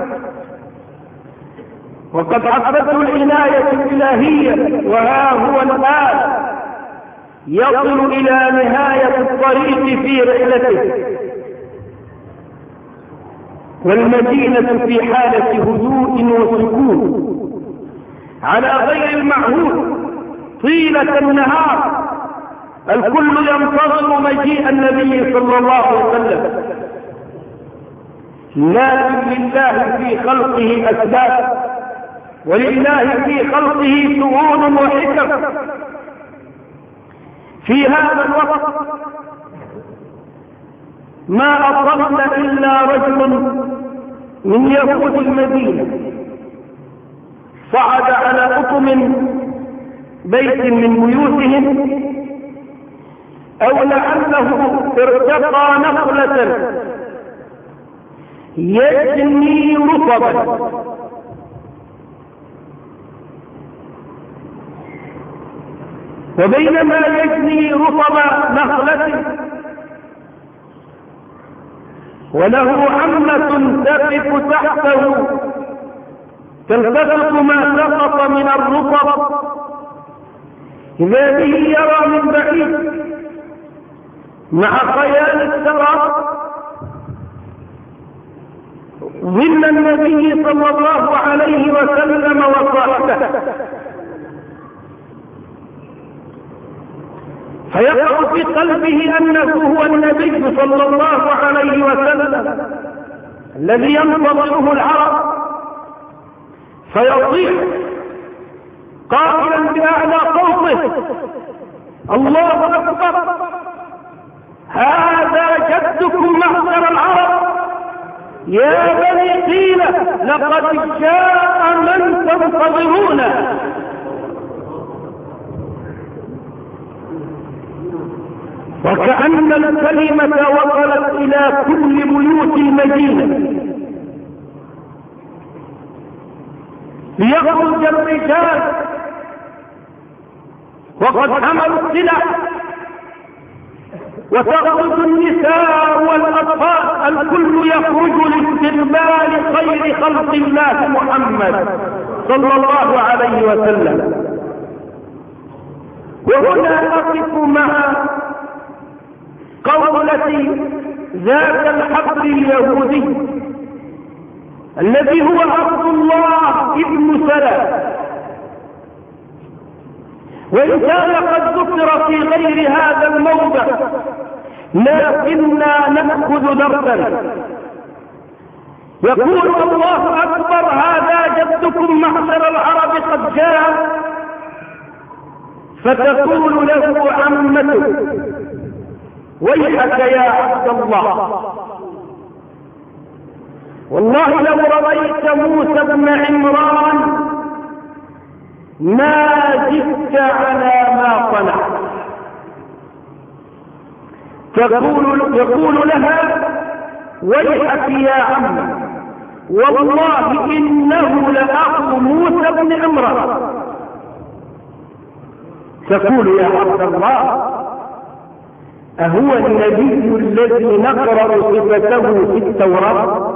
وقد حفظته العناية الإلهية، وها هو الآن يصل إلى نهاية الطريق في رحلته، والمدينة في حالة هدوء وسكون على غير المعهود طيلة النهار. الكل ينتظر مجيء النبي صلى الله عليه وسلم، لكن لله في خلقه أسباب، ولله في خلقه شؤون وحكم. في هذا الوقت ما أصبنا إلا رجل من يهود المدينة صعد على أطم بيت من بيوتهم، أو لعله ارتقى نخلة يجني رطبا، وبينما يجني رطب نخلة وله عمة تقف تحته تلتفت ما سقط من الرطب، إذا به يرى من بعيد مع خيال السراب ظل النبي صلى الله عليه وسلم وصحبه، فيقع في قلبه أنه هو النبي صلى الله عليه وسلم الذي ينتظره العرب، فيصيح قائلا بأعلى صوته: الله أكبر، هذا جدكم معشر العرب، يا بني قيل لقد جاء من تنتظرون. وكأن الكلمة وصلت إلى كل بيوت المدينة، ليخرج الرجال وقد حملوا السلاح، وتخرج النساء والأطفال، الكل يخرج لاستقبال خير خلق الله محمد صلى الله عليه وسلم. وهنا أقف مع قولة ذاك الحبر اليهودي الذي هو عبد الله ابن سلام، وإن كان قد ذكر في غير هذا الموضع، لكننا نأخذ درسا. يقول: الله أكبر، هذا جدكم معشر العرب قد جاء، فتقول له عمته: ويحك يا عبد الله، والله لو رأيت موسى بن عمران ما زدت على ما صنعت. يقول لها: ويحك يا عم، والله إنه لأخو موسى بن عمران. تقول: يا عبد الله، أهو النبي الذي نقرأ صفته في التوراة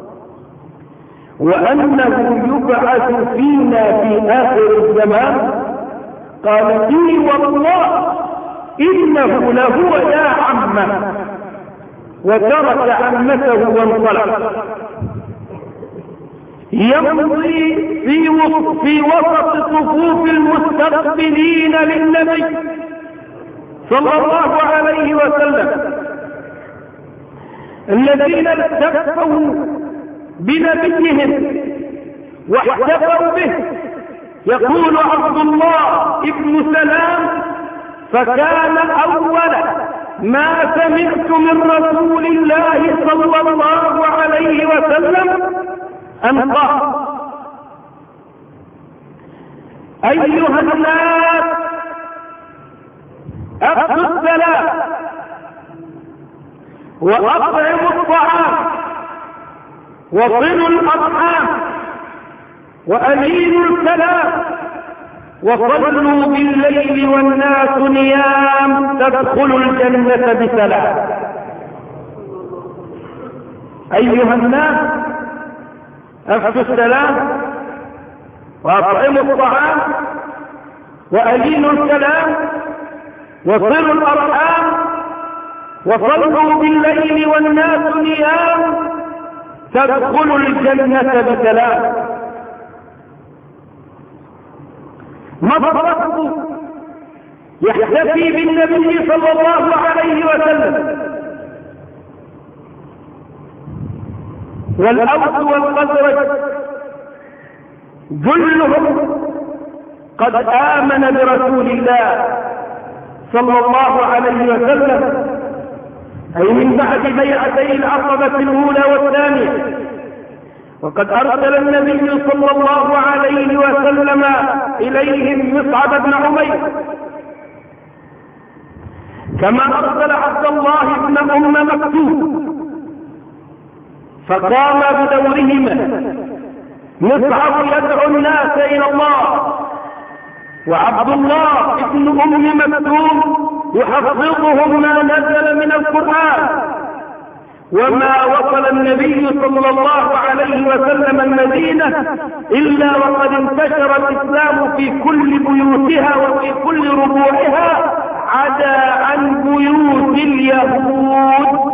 وأنه يبعث فينا في آخر الزمان؟ قال: إي والله إنه لهو يا عمه. وترك عمته وانطلق يمضي في وسط صفوف المستقبلين للنبي صلى الله عليه وسلم الذين التفوا بنبيهم واحتفوا به. يقول عبد الله ابن سلام: فكان أول ما سمعت من رسول الله صلى الله عليه وسلم أن قال: أيها الناس، أفشوا السلام وأطعموا الطعام وصلوا الأرحام وألينوا الكلام وصلوا بالليل والناس نيام تدخلوا الجنة بسلام. أيها الناس، أفشوا السلام وأطعموا الطعام وألينوا الكلام وصلوا الأرحام وصلوا بالليل والناس نيام تدخلوا الجنة بسلام. مضربه يحتفي بالنبي صلى الله عليه وسلم، والأوس والخزرج كلهم قد آمن برسول الله صلى الله عليه وسلم، أي من بعد بيعتي العقبة الأولى والثانية. وقد أرسل النبي صلى الله عليه وسلم إليهم مصعب بن عمير، كما أرسل عبد الله بن أم مكتوم، فقام بدورهما. مصعب يدعو الناس إلى الله، وعبد الله بن أم مكتوم يحفظهم ما نزل من القرآن. وما وصل النبي صلى الله عليه وسلم المدينة إلا وقد انتشر الإسلام في كل بيوتها وفي كل ربوعها عدا عن بيوت اليهود.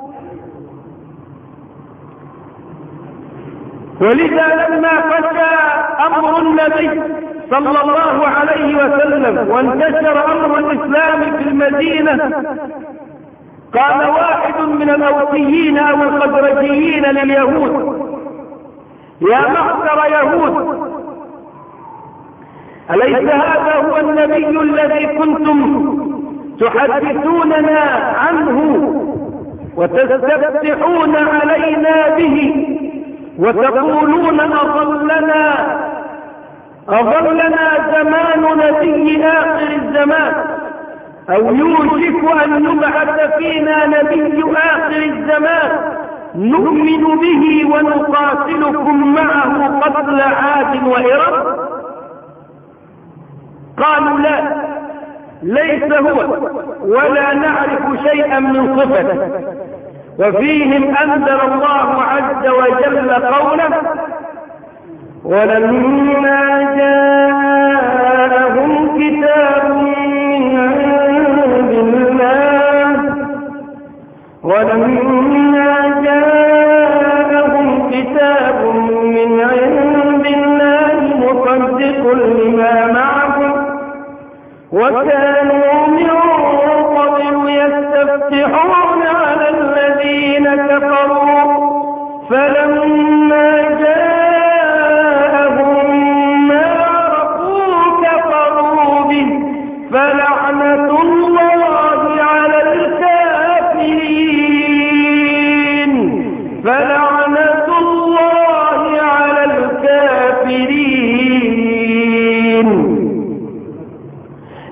ولذا لما فشى أمر النبي صلى الله عليه وسلم وانتشر أمر الإسلام في المدينة، قال واحد من الأوسيين أو الخزرجيين لليهود: يا معشر يهود، أليس هذا هو النبي الذي كنتم تحدثوننا عنه وتستفتحون علينا به وتقولون أظلنا زمان نبي آخر الزمان، أو يوشك أن يبعث فينا نبي آخر الزمان نؤمن به ونقاتلكم معه قتل عاد وإرم؟ قالوا: لا، ليس هو، ولا نعرف شيئا من صفته. وفيهم أنزل الله عز وجل قوله: ولما جاءهم كتاب من عند الله مصدق لما معهم وكانوا من قبل يستفتحون على الذين كفروا فلما جاءهم ما عرفوا كفروا به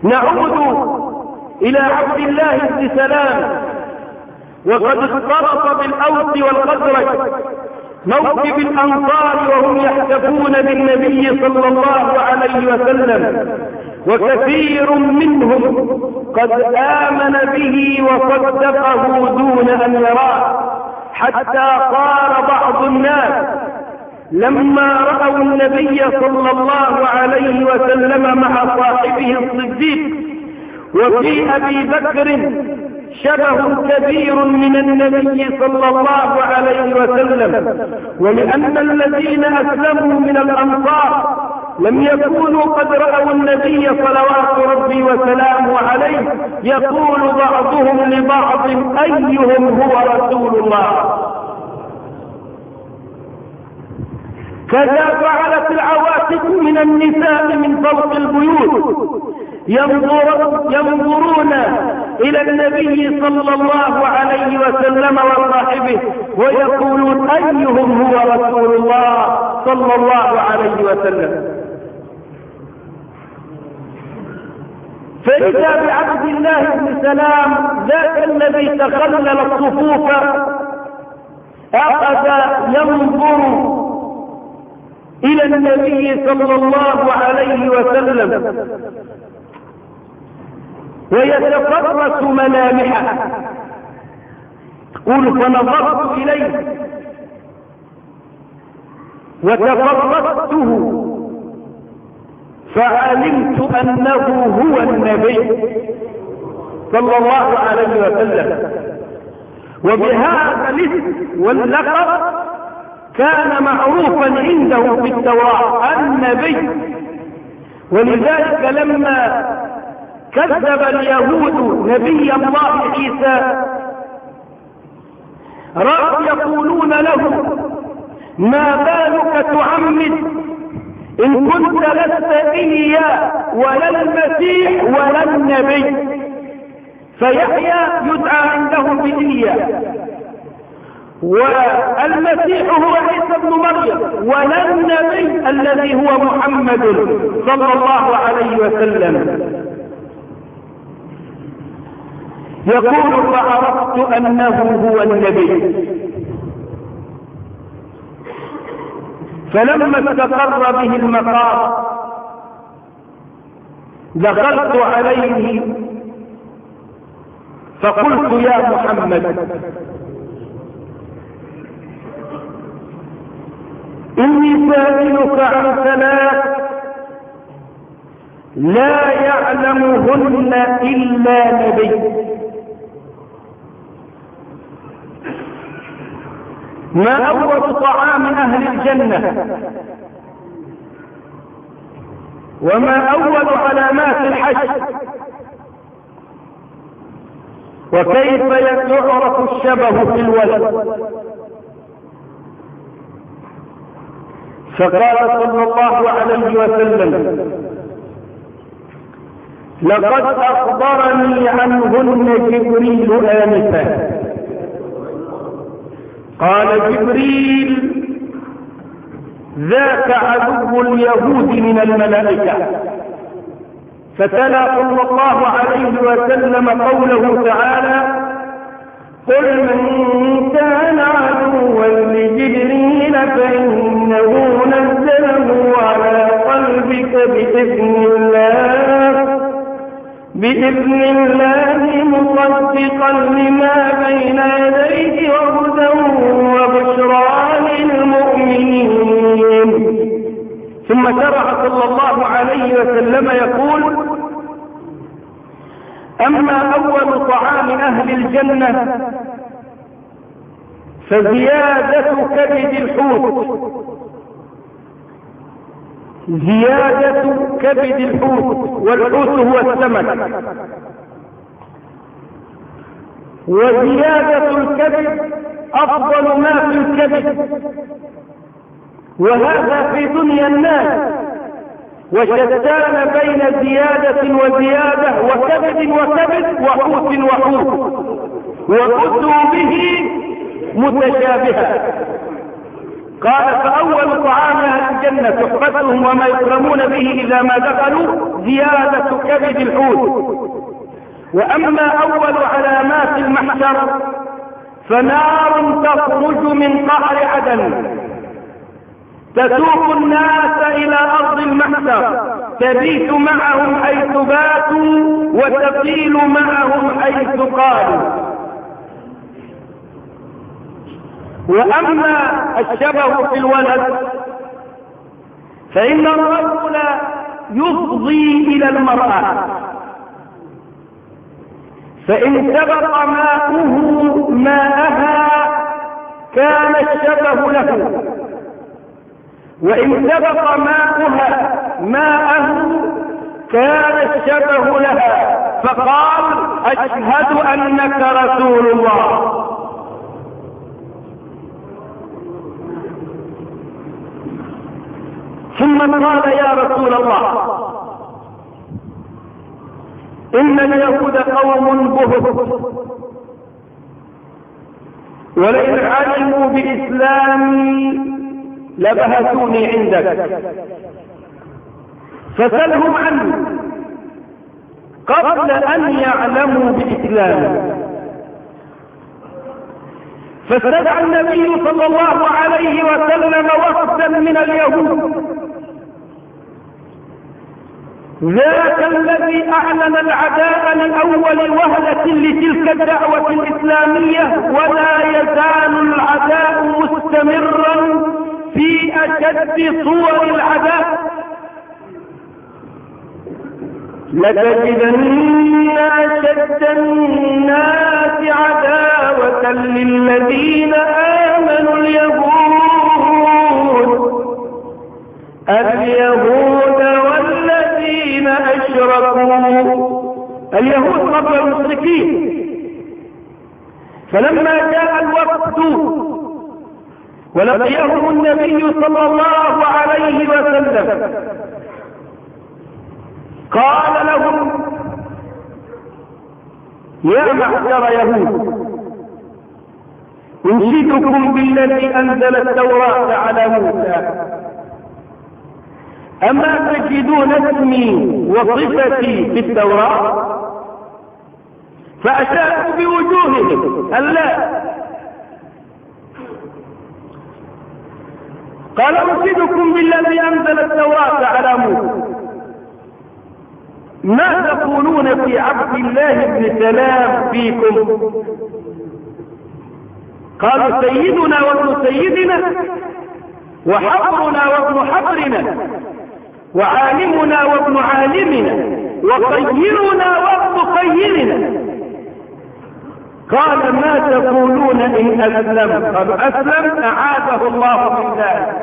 نعود إلى عبد الله بن سلام، وقد اختلط بالأوس والخزرج موكب الأنصار وهم يحتفون بالنبي صلى الله عليه وسلم، وكثير منهم قد آمن به وصدقه دون أن يراه، حتى قال بعض الناس لما رأوا النبي صلى الله عليه وسلم مع صاحبه الصديق وفي أبي بكر شبه كبير من النبي صلى الله عليه وسلم، ولأن الذين أسلموا من الأنصار لم يكونوا قد رأوا النبي صلوات ربي وسلامه عليه، يقول بعضهم لبعض أيهم هو رسول الله. كذا فعلت العواتق من النساء من فوق البيوت ينظرون إلى النبي صلى الله عليه وسلم وصاحبه ويقولون أيهم هو رسول الله صلى الله عليه وسلم. فإذا بعبد الله بن سلام ذاك الذي تخلل الصفوف أخذ ينظر إلى النبي صلى الله عليه وسلم ويتفرس ملامحه. يقول فنظرت إليه وتفرسته فعلمت أنه هو النبي صلى الله عليه وسلم، وبهذا الاسم واللقب كان معروفا عنده في التوراة النبي. ولذلك لما كذب اليهود نبي الله عيسى رأوا يقولون له ما بالك تعمد إن كنت لست إياه ولا المسيح ولا النبي. فيحيى يدعى عندهم بإياه، والمسيح هو عيسى بن مريم، ولا النبي الذي هو محمد صلى الله عليه وسلم. يقول فعرفت أنه هو النبي. فلما استقر به المقام دخلت عليه فقلت يا محمد إني سائلك عن ثلاث لا يعلمهن إلا نبي. ما أول طعام أهل الجنة، وما أول علامات الحج، وكيف يعرف الشبه في الولد. فقال صلى الله عليه وسلم لقد أخبرني عنهن جبريل آنفا. قال جبريل ذاك عدو اليهود من الملائكة. فتلا صلى الله عليه وسلم قوله تعالى قل من كان عدوا لجبريل فإنه نزله على قلبك بإذن الله مصدقا لما بين يديه وهدى وبشرى للمؤمنين. ثم شرع صلى الله عليه وسلم يقول أما أول طعام أهل الجنة فزيادة كبد الحوت، زيادة كبد الحوت، والحوت هو السمك، وزيادة الكبد أفضل ما في الكبد، وهذا في دنيا الناس، وشتان بين زيادة وزيادة وكبد وكبد وحوت وحوت، وأتوا به متشابها. قال فأول طعام أهل الجنة تحفتهم وما يكرمون به إذا ما دخلوا زيادة كبد الحوت. وأما أول علامات المحشر فنار تخرج من قعر عدن تسوق الناس إلى أرض المحشر، تبيت معهم حيث باتوا وتقيل معهم حيث قالوا. وأما الشبه في الولد فإن الرجل يفضي إلى المرأة، فإن سبق ماؤه ماءها كان الشبه له، وإن سبق ماؤها ماءه كان الشبه لها، فقال أشهد أنك رسول الله. ثم قال يا رسول الله إن اليهود قوم بهت، ولئن علموا بإسلامي لبهتوني عندك، فسلهم عنه قبل أن يعلموا بإسلامي. فاستدعى النبي صلى الله عليه وسلم وفدا من اليهود، ذاك الذي أعلن العداء لأول وهلة لتلك الدعوة الإسلامية، ولا يزال العداء مستمرا في أشد صور العداء. لتجدن أشد الناس عداوة للذين آمنوا اليهود والذين أشركوا. اليهود قبل المشركين. فلما جاء الوقت ولقيهم النبي صلى الله عليه وسلم قال لهم يا معشر يهود أنشدكم بالذي أنزل التوراة على موسى، أما تجدون اسمي وصفتي في التوراة؟ فأشاروا بوجوههم ألا. قال أنشدكم بالذي أنزل التوراة على موسى، ما تقولون في عبد الله بن سلام فيكم؟ قالوا سيدنا وابن سيدنا، وحبرنا وابن حبرنا، وعالمنا وابن عالمنا، وخيرنا وابن خيرنا. قال ما تقولون إن أسلم؟ قالوا أسلم، أعاذه الله من ذلك.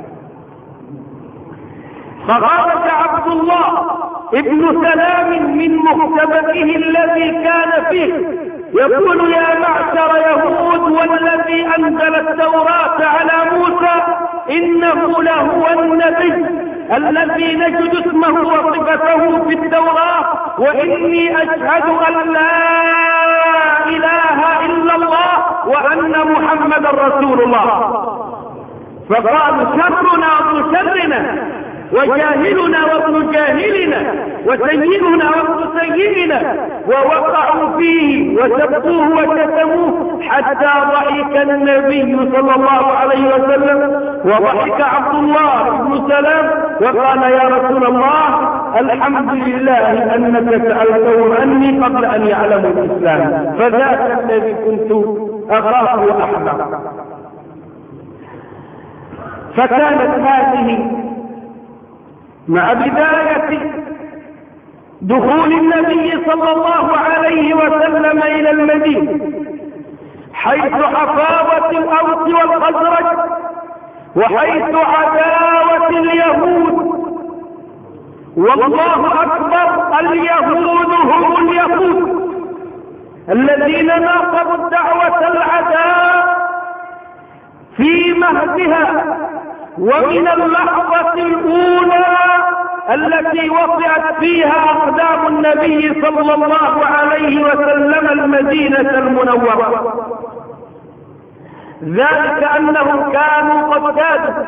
فخرج عبد الله ابن سلام من مختبئه الذي كان فيه يقول يا معشر يهود والذي أنزل التوراة على موسى إنه لهو النبي الذي نجد اسمه وصفته في التوراة، وإني أشهد أن لا إله إلا الله وأن محمدا رسول الله. فقالوا شرنا وابن شرنا، وجاهلنا وابن جاهلنا، وسيدنا وابن سيدنا، ووقعوا فيه وسبوه وشتموه حتى ضحك النبي صلى الله عليه وسلم، وضحك عبد الله بن سلام وقال يا رسول الله الحمد لله أنك سألتهم عني قبل أن يعلموا الإسلام، فذاك الذي كنت أخاف وأحذر. فكانت هذه مع بداية دخول النبي صلى الله عليه وسلم إلى المدينة، حيث حفاوة الأوس والخزرج، وحيث عداوة اليهود. والله أكبر، اليهود هم اليهود الذين ناقضوا الدعوة العداء في مهدها، ومن اللحظة الأولى التي وقعت فيها أقدام النبي صلى الله عليه وسلم المدينة المنورة. ذلك أنهم كانوا قد كادوا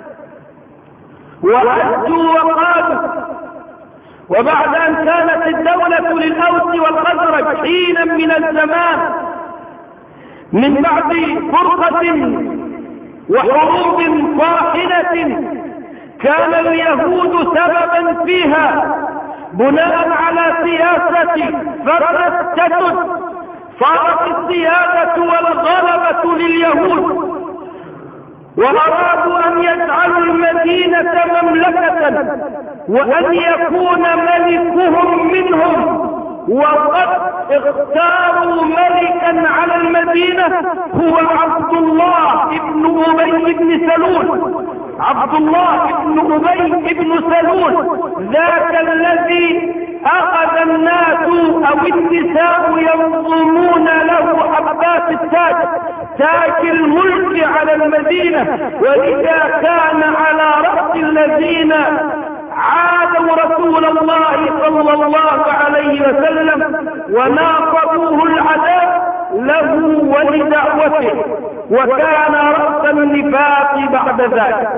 وعجوا وقالوا. وبعد أن كانت الدولة للأوس والخزرج حينا من الزمان من بعد فرقة وحروب طاحنة كان اليهود سببا فيها بناء على سياسة فرد التسد، صارت السيادة والغلبة لليهود، وأرادوا أن يجعلوا المدينة مملكة وأن يكون ملكهم منهم، وقد اختاروا ملكا على المدينة هو عبد الله بن أبي بن سلول. عبد الله بن أبي بن سلول ذاك الذي أخذ الناس أو النساء ينظمون له عباس التاج، تاج الملك على المدينة، ولذا كان على رأس الذين عادوا رسول الله صلى الله عليه وسلم وناصروه العداء له ولدعوته، وكان رأس النفاق بعد ذلك.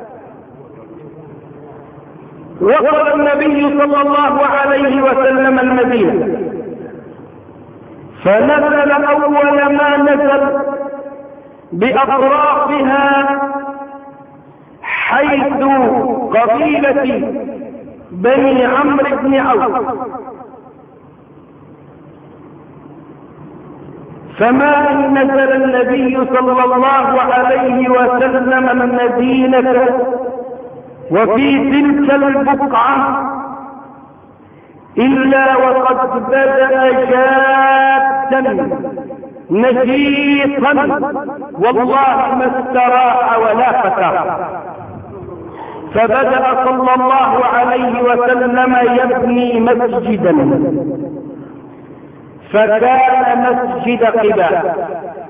وصل النبي صلى الله عليه وسلم المدينة، فنزل أول ما نزل بأطرافها حيث قبيلة بني عمرو بن عوف، فما إن نزل النبي صلى الله عليه وسلم المدينة وفي تلك البقعة إلا وقد بدأ جادا نشيطا والله ما استراح ولا فتر، فبدأ صلى الله عليه وسلم يبني مسجدا، فكان مسجد قباء،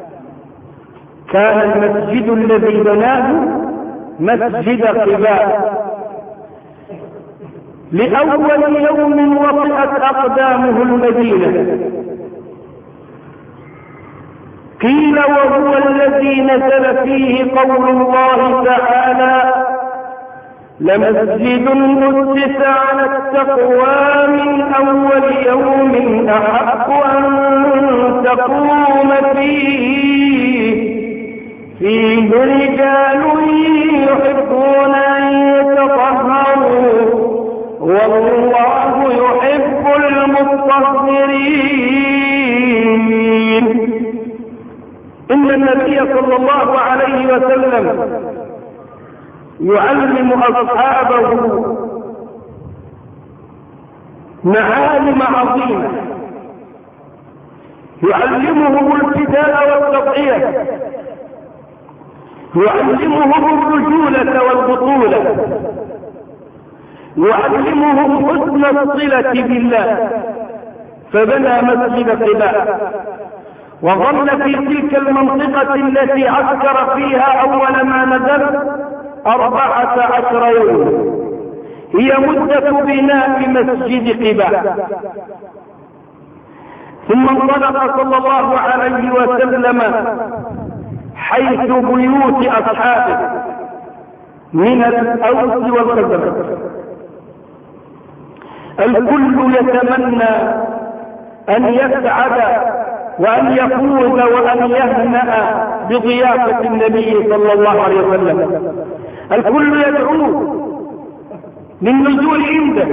كان المسجد الذي بناه مسجد قباء. لأول يوم وطئت أقدامه المدينة، قيل وهو الذي نزل فيه قول الله تعالى: لمسجد أسس على التقوى من أول يوم أحق أن تقوم فيه رجال يحبون أن يتطهروا والله يحب المطهرين. إن النبي صلى الله عليه وسلم يعلم أصحابه معالم عظيمة، يعلمهم الفداء والتضحية، يعلمهم الرجولة والبطولة، يعلمهم حسن الصلة بالله، فبنى مسجد قباء وظل في تلك المنطقة التي عسكر فيها أول ما نزل 14 يوم، هي مدة بناء مسجد قباء. ثم انطلق صلى الله عليه وسلم حيث بيوت أصحابه من الأوس والخزرج. الكل يتمنى أن يسعد وأن يفوز وأن يهنأ بضيافة النبي صلى الله عليه وسلم. الكل يدعوه للنزول عنده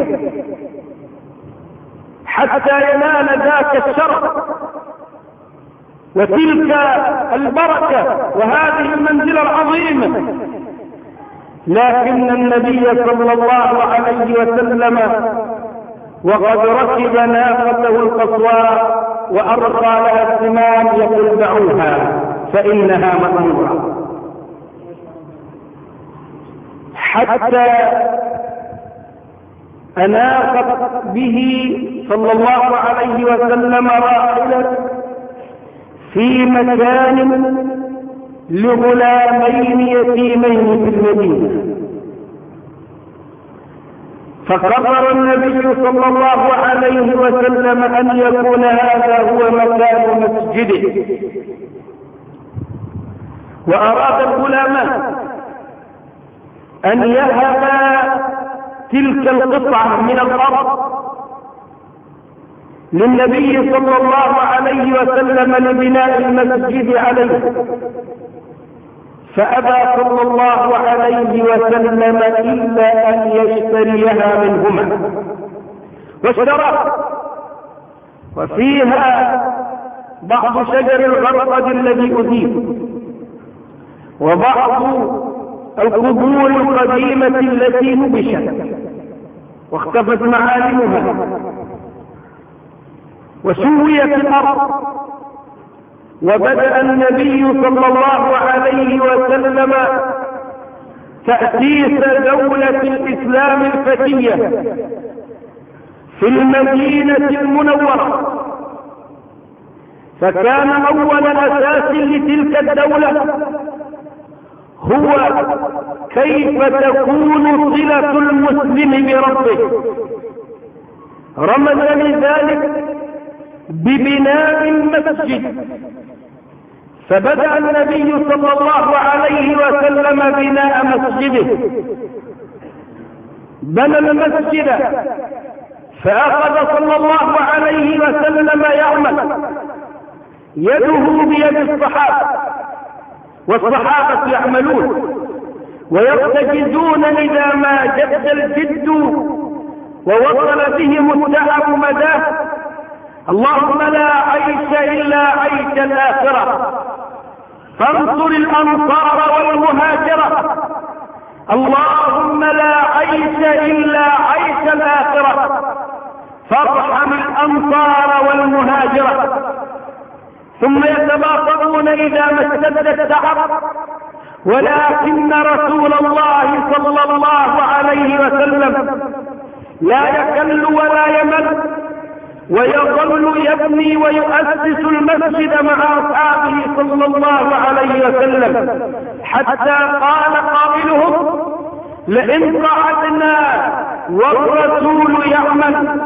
حتى ينال ذاك الشرف وتلك البركة وهذه المنزلة العظيمة. لكن النبي صلى الله عليه وسلم وقد ركب ناقته القصواء وأرخى لها السمان يقول: دعوها فإنها مأمورة، حتى أناقت به صلى الله عليه وسلم راحلة في مكان لغلامين يتيمين في المدينة، فقرر النبي صلى الله عليه وسلم أن يكون هذا هو مكان مسجده. وأراد الغلامان أن يهبا تلك القطعة من الأرض للنبي صلى الله عليه وسلم لبناء المسجد عليه، فأبى صلى الله عليه وسلم إلا أن يشتريها منهما، واشترى، وفيها بعض شجر الغرقد الذي أذيب، وبعض القبور القديمة التي نبشت واختفت معالمها، وسويت الأرض. وبدأ النبي صلى الله عليه وسلم تأسيس دولة الإسلام الفتية في المدينة المنورة، فكان أول أساس لتلك الدولة هو كيف تكون صلة المسلم بربه، رمز لذلك ببناء المسجد. فبدأ النبي صلى الله عليه وسلم بناء مسجده، بنى المسجد، فأخذ صلى الله عليه وسلم يعمل يده بيد الصحابة، والصحابة يعملون ويرتجزون إذا ما جد الجد ووصل بهم التعب مداه. اللهم لا عيش إلا عيش الآخرة، فانصر الأنصار والمهاجرة. اللهم لا عيش إلا عيش الآخرة، فارحم الأنصار والمهاجرة. ثم يتباطؤون إذا ما اشتد التعب، ولكن رسول الله صلى الله عليه وسلم لا يكل ولا يمل، ويظل يبني ويؤسس المسجد مع أصحابه صلى الله عليه وسلم، حتى قال قائلهم: لئن قعدنا والرسول يعمل،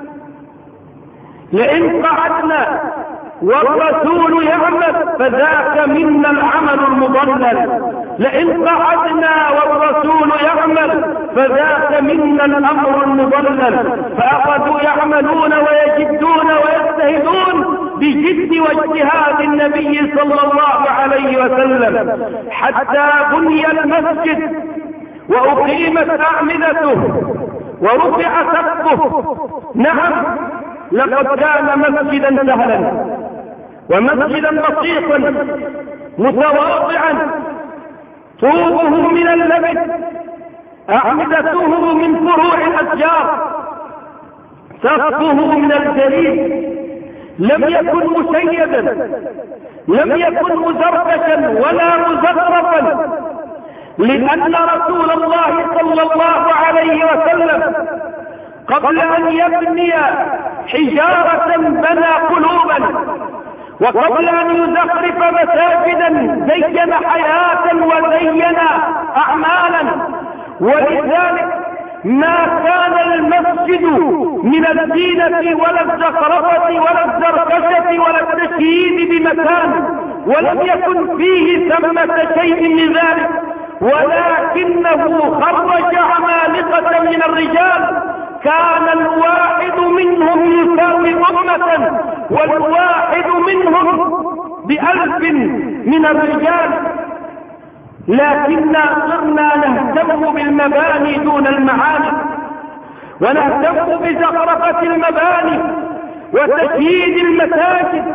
لئن قعدنا والرسول يعمل فذاك منا العمل المضلل، لئن قعدنا والرسول يعمل فذاك منا الأمر المضلل. فأخذوا يعملون ويجدون ويجتهدون بجد واجتهاد النبي صلى الله عليه وسلم، حتى بني المسجد وأقيمت أعمدته ورفع سقفه. نعم، لقد كان مسجدا سهلا ومسجدا بسيطا متواضعا، طوبه من اللبن، أعمدته من فروع الأشجار، سقفه من الجليد، لم يكن مشيدا، لم يكن مزركشا ولا مزخرفا، لأن رسول الله صلى الله عليه وسلم قبل أن يبني حجارة بنى قلوبا، وقبل أن يزخرف مساجدا زين حياة وزين أعمالا. ولذلك ما كان المسجد من الزينة ولا الزخرفة ولا الزركشة ولا التشييد بمكان، ولم يكن فيه ثمة شيء من ذلك، ولكنه خرج عمالقة من الرجال، كان الواحد منهم يساوي أمة، والواحد منهم ب1000 من الرجال. لكننا صرنا نهتم بالمباني دون المعاني، ونهتم بزخرفة المباني وتشييد المساجد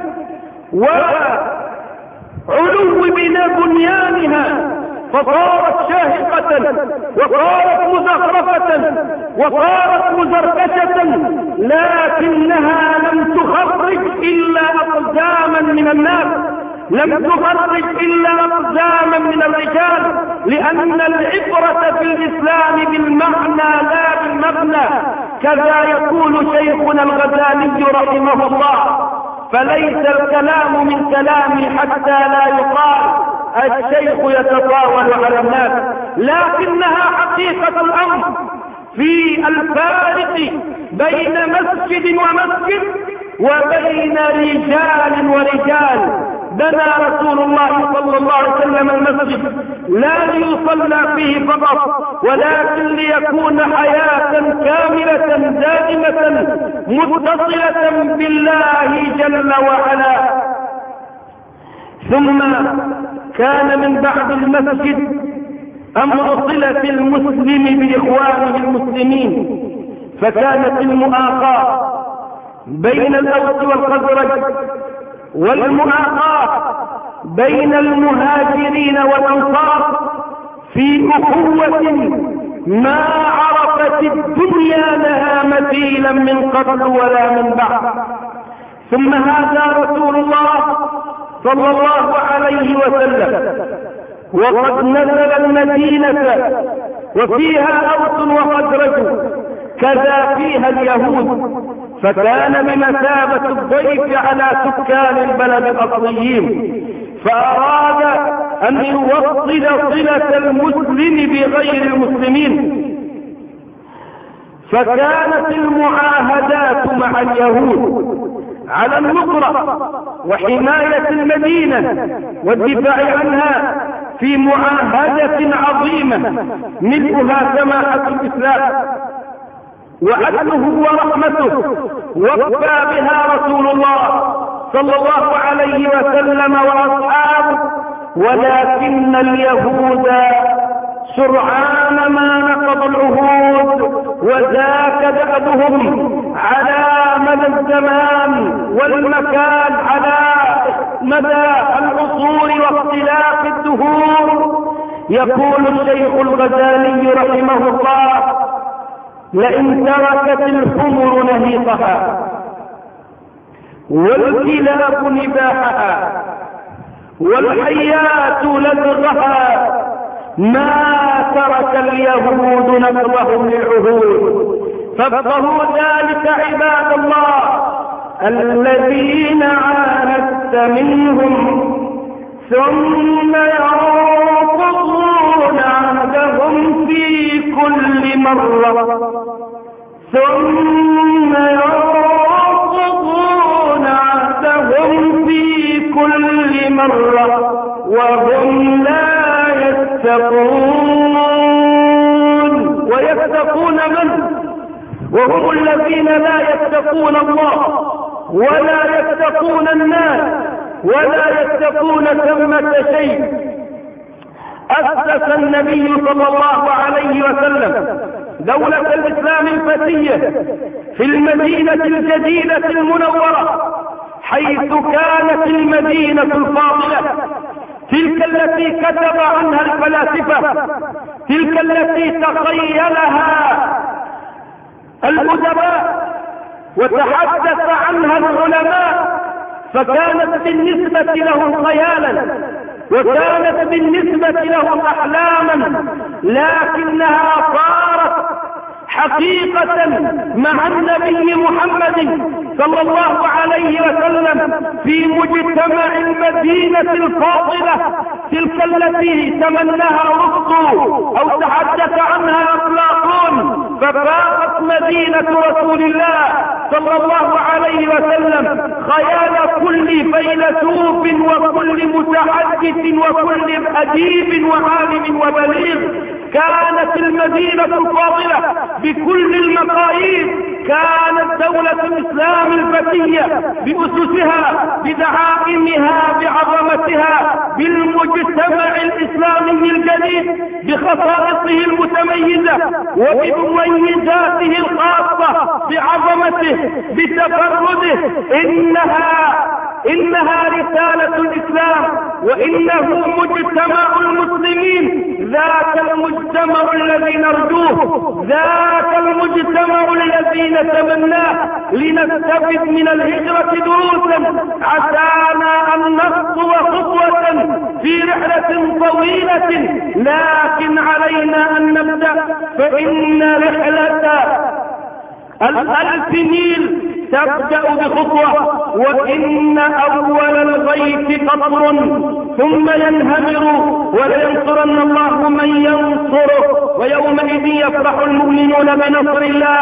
وعلو بنيانها، فصارت شاهقة وصارت مزخرفة وصارت مزركشة، لكنها لم تخرج إلا أقزاما من الناس، لم تخرج إلا أقزاما من الرجال، لأن العبرة في الإسلام بالمعنى لا بالمبنى. كذا يقول شيخنا الغزالي رحمه الله: فليس الكلام من كلامي حتى لا يقال الشيخ يتطاول على الناس، لكنها حقيقة الأمر في الفارق بين مسجد ومسجد وبين رجال ورجال، بنى رسول الله صلى الله عليه وسلم المسجد لا ليصلى فيه فقط، ولكن ليكون حياة كاملة دائمة متصلة بالله جل وعلا. ثم كان من بعد المسجد أمر صلة المسلم بإخوانه المسلمين، فكانت المؤاخاة بين الأوس والخزرج والمؤاخاة بين المهاجرين والأنصار في أخوة ما عرفت الدنيا لها مثيلا من قبل ولا من بعد. ثم هذا رسول الله صلى الله عليه وسلم وقد نزل المدينة وفيها أوس وخزرج كذا فيها اليهود، فكان بمثابة الضيف على سكان البلد الأصليين، فأراد أن يوصل صلة المسلم بغير المسلمين، فكانت المعاهدات مع اليهود على النصرة وحماية المدينة والدفاع عنها في معاهدة عظيمة ملؤها سماحة الإسلام وعدله ورحمته، وفى بها رسول الله صلى الله عليه وسلم وأصحابه، ولكن اليهود سرعان ما نقضوا العهود، وذاك دأبهم على مدى الزمان والمكان، على مدى العصور واختلاف الدهور. يقول الشيخ الغزالي رحمه الله: لئن تركت الحمر نهيقها والكلاب نباحها والحيات لدغها ما ترك اليهود نقضهم للعهود. فافقهوا ذلك عباد الله الذين عاهدت منهم ثم ينقضون عهدهم في كل مرة، ثم ينقضون عهدهم في كل مرة وهم لا يتقون. ويتقون من؟ وهم الذين لا يتقون الله ولا يتقون الناس ولا يتقون ثمة شيء. أسس النبي صلى الله عليه وسلم دولة الإسلام الفتية في المدينة الجديدة المنورة، حيث كانت المدينة الفاضلة، تلك التي كتب عنها الفلاسفة، تلك التي تخيلها الأدباء وتحدث عنها العلماء، فكانت بالنسبة لهم خيالا وكانت بالنسبة لهم أحلاما، لكنها صارت حقيقة مع النبي محمد صلى الله عليه وسلم في مجتمع المدينة الفاضلة، تلك التي تمناها أرسطو أو تحدث عنها أفلاطون، ففاقت مدينة رسول الله صلى الله عليه وسلم خيال كل فيلسوف وكل متحدث وكل أديب وعالم وبليغ. كانت المدينة الفاضلة بكل المقاييس، كانت دولة الإسلام الفتية بأسسها بدعائمها بعظمتها بالمجتمع الإسلامي الجديد بخصائصه المتميزة وبمميزاته الخاصة بعظمته بتفرده. إنها رسالة الإسلام وإنه مجتمع المسلمين، ذاك المجتمع الذي نرجوه، ذاك المجتمع الذي نتمناه لنستفد من الهجرة دروسا عسانا أن نخطو خطوة في رحلة طويلة، لكن علينا أن نبدأ، فإن رحلة 1000 ميل تبدأ بخطوة، وإن أول الغيث قطر ثم ينهمر، ولينصرن الله من ينصره، ويومئذ يفرح المؤمنون بنصر الله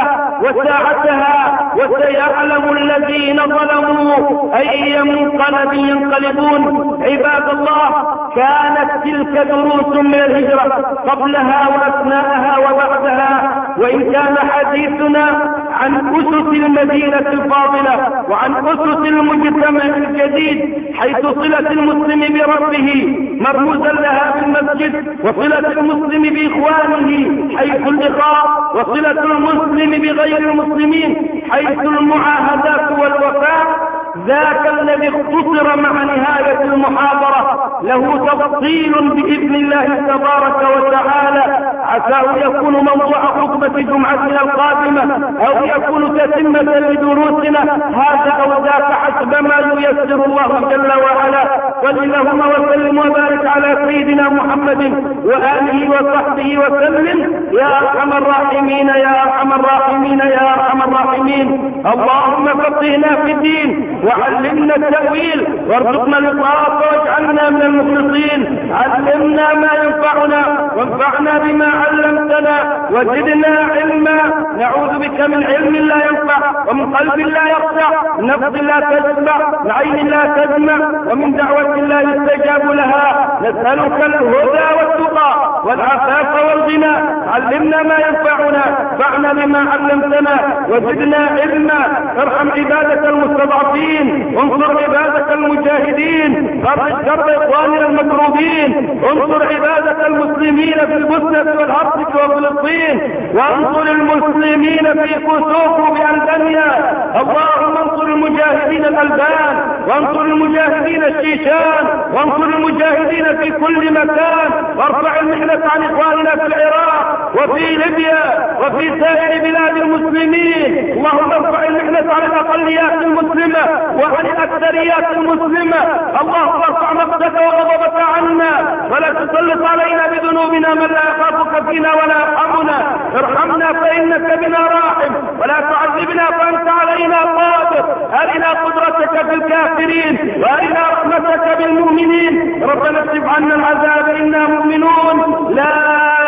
وساعتها، وسيعلم الذين ظلموا أي منقلب ينقلبون. عباد الله، كانت تلك دروس من الهجرة قبلها وأثناءها وبعدها، وإن كان حديثنا عن أسس المدينة الفاضلة وعن أسس المجتمع الجديد، حيث صلة المسلم بربه مرموزا لها بالمسجد، وصلة المسلم بإخوانه حيث اللقاء، وصلة المسلم بغير المسلمين حيث المعاهدات والوفاء. ذاك الذي اختصر مع نهاية المحاضرة له تفصيل بإذن الله تبارك وتعالى، عساه يكون موضوع خطبة جمعتنا القادمة، أو يكون تتمة لدروسنا هذا أو ذاك حسب ما ييسر الله جل وعلا. صل اللهم وسلم وبارك على سيدنا محمد وآله وصحبه وسلم، يا أرحم الراحمين يا أرحم الراحمين يا أرحم الراحمين. اللهم فقهنا في الدين وعلمنا التأويل وارزقنا الإطاعة واجعلنا من المخلصين. علمنا ما ينفعنا وانفعنا بما علمتنا وزدنا علما. نعوذ بك من علم لا ينفع ومن قلب لا يخشع، من نفس لا تشبع، من عين لا تدمع، ومن دعوة لا يستجاب لها. نسألك الهدى والتقى والعفاف والغنى. علمنا ما ينفعنا، انفعنا بما علمتنا وزدنا علما. ارحم عبادك المستضعفين، وانصر عبادك المجاهدين، فرج كرب اخواننا المكروبين، انصر عبادك المسلمين في البوسنة والهرسك وفلسطين، وانصر المسلمين في كسوف بألبانيا. اللهم انصر المجاهدين الألبان، وانصر المجاهدين الشيشان، وانصر المجاهدين في كل مكان، وارفع المحنة عن اخواننا في العراق وفي ليبيا وفي سائر بلاد المسلمين. اللهم ارفع المحنة عن الاقليات المسلمة وعن الاكثريات المسلمة. اللهم ارفع مقتك وغضبك عنا، ولا تسلط علينا بذنوبنا من لا يخافك فينا ولا يرحمنا. ارحمنا فانك بنا راحم، ولا تعذبنا فانت علينا قادر. ارنا قدرتك في الكافرين، وارنا رحمتك بالمؤمنين. ربنا اكشف عنا العذاب انا مؤمنون. لا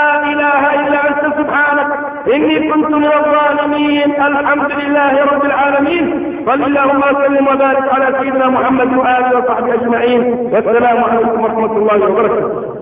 اله الا انت سبحانك اني كنت من الظالمين. الحمد لله رب العالمين. صل اللهم وسلم وبارك على سيدنا محمد واله وصحبه اجمعين، والسلام عليكم ورحمه الله وبركاته.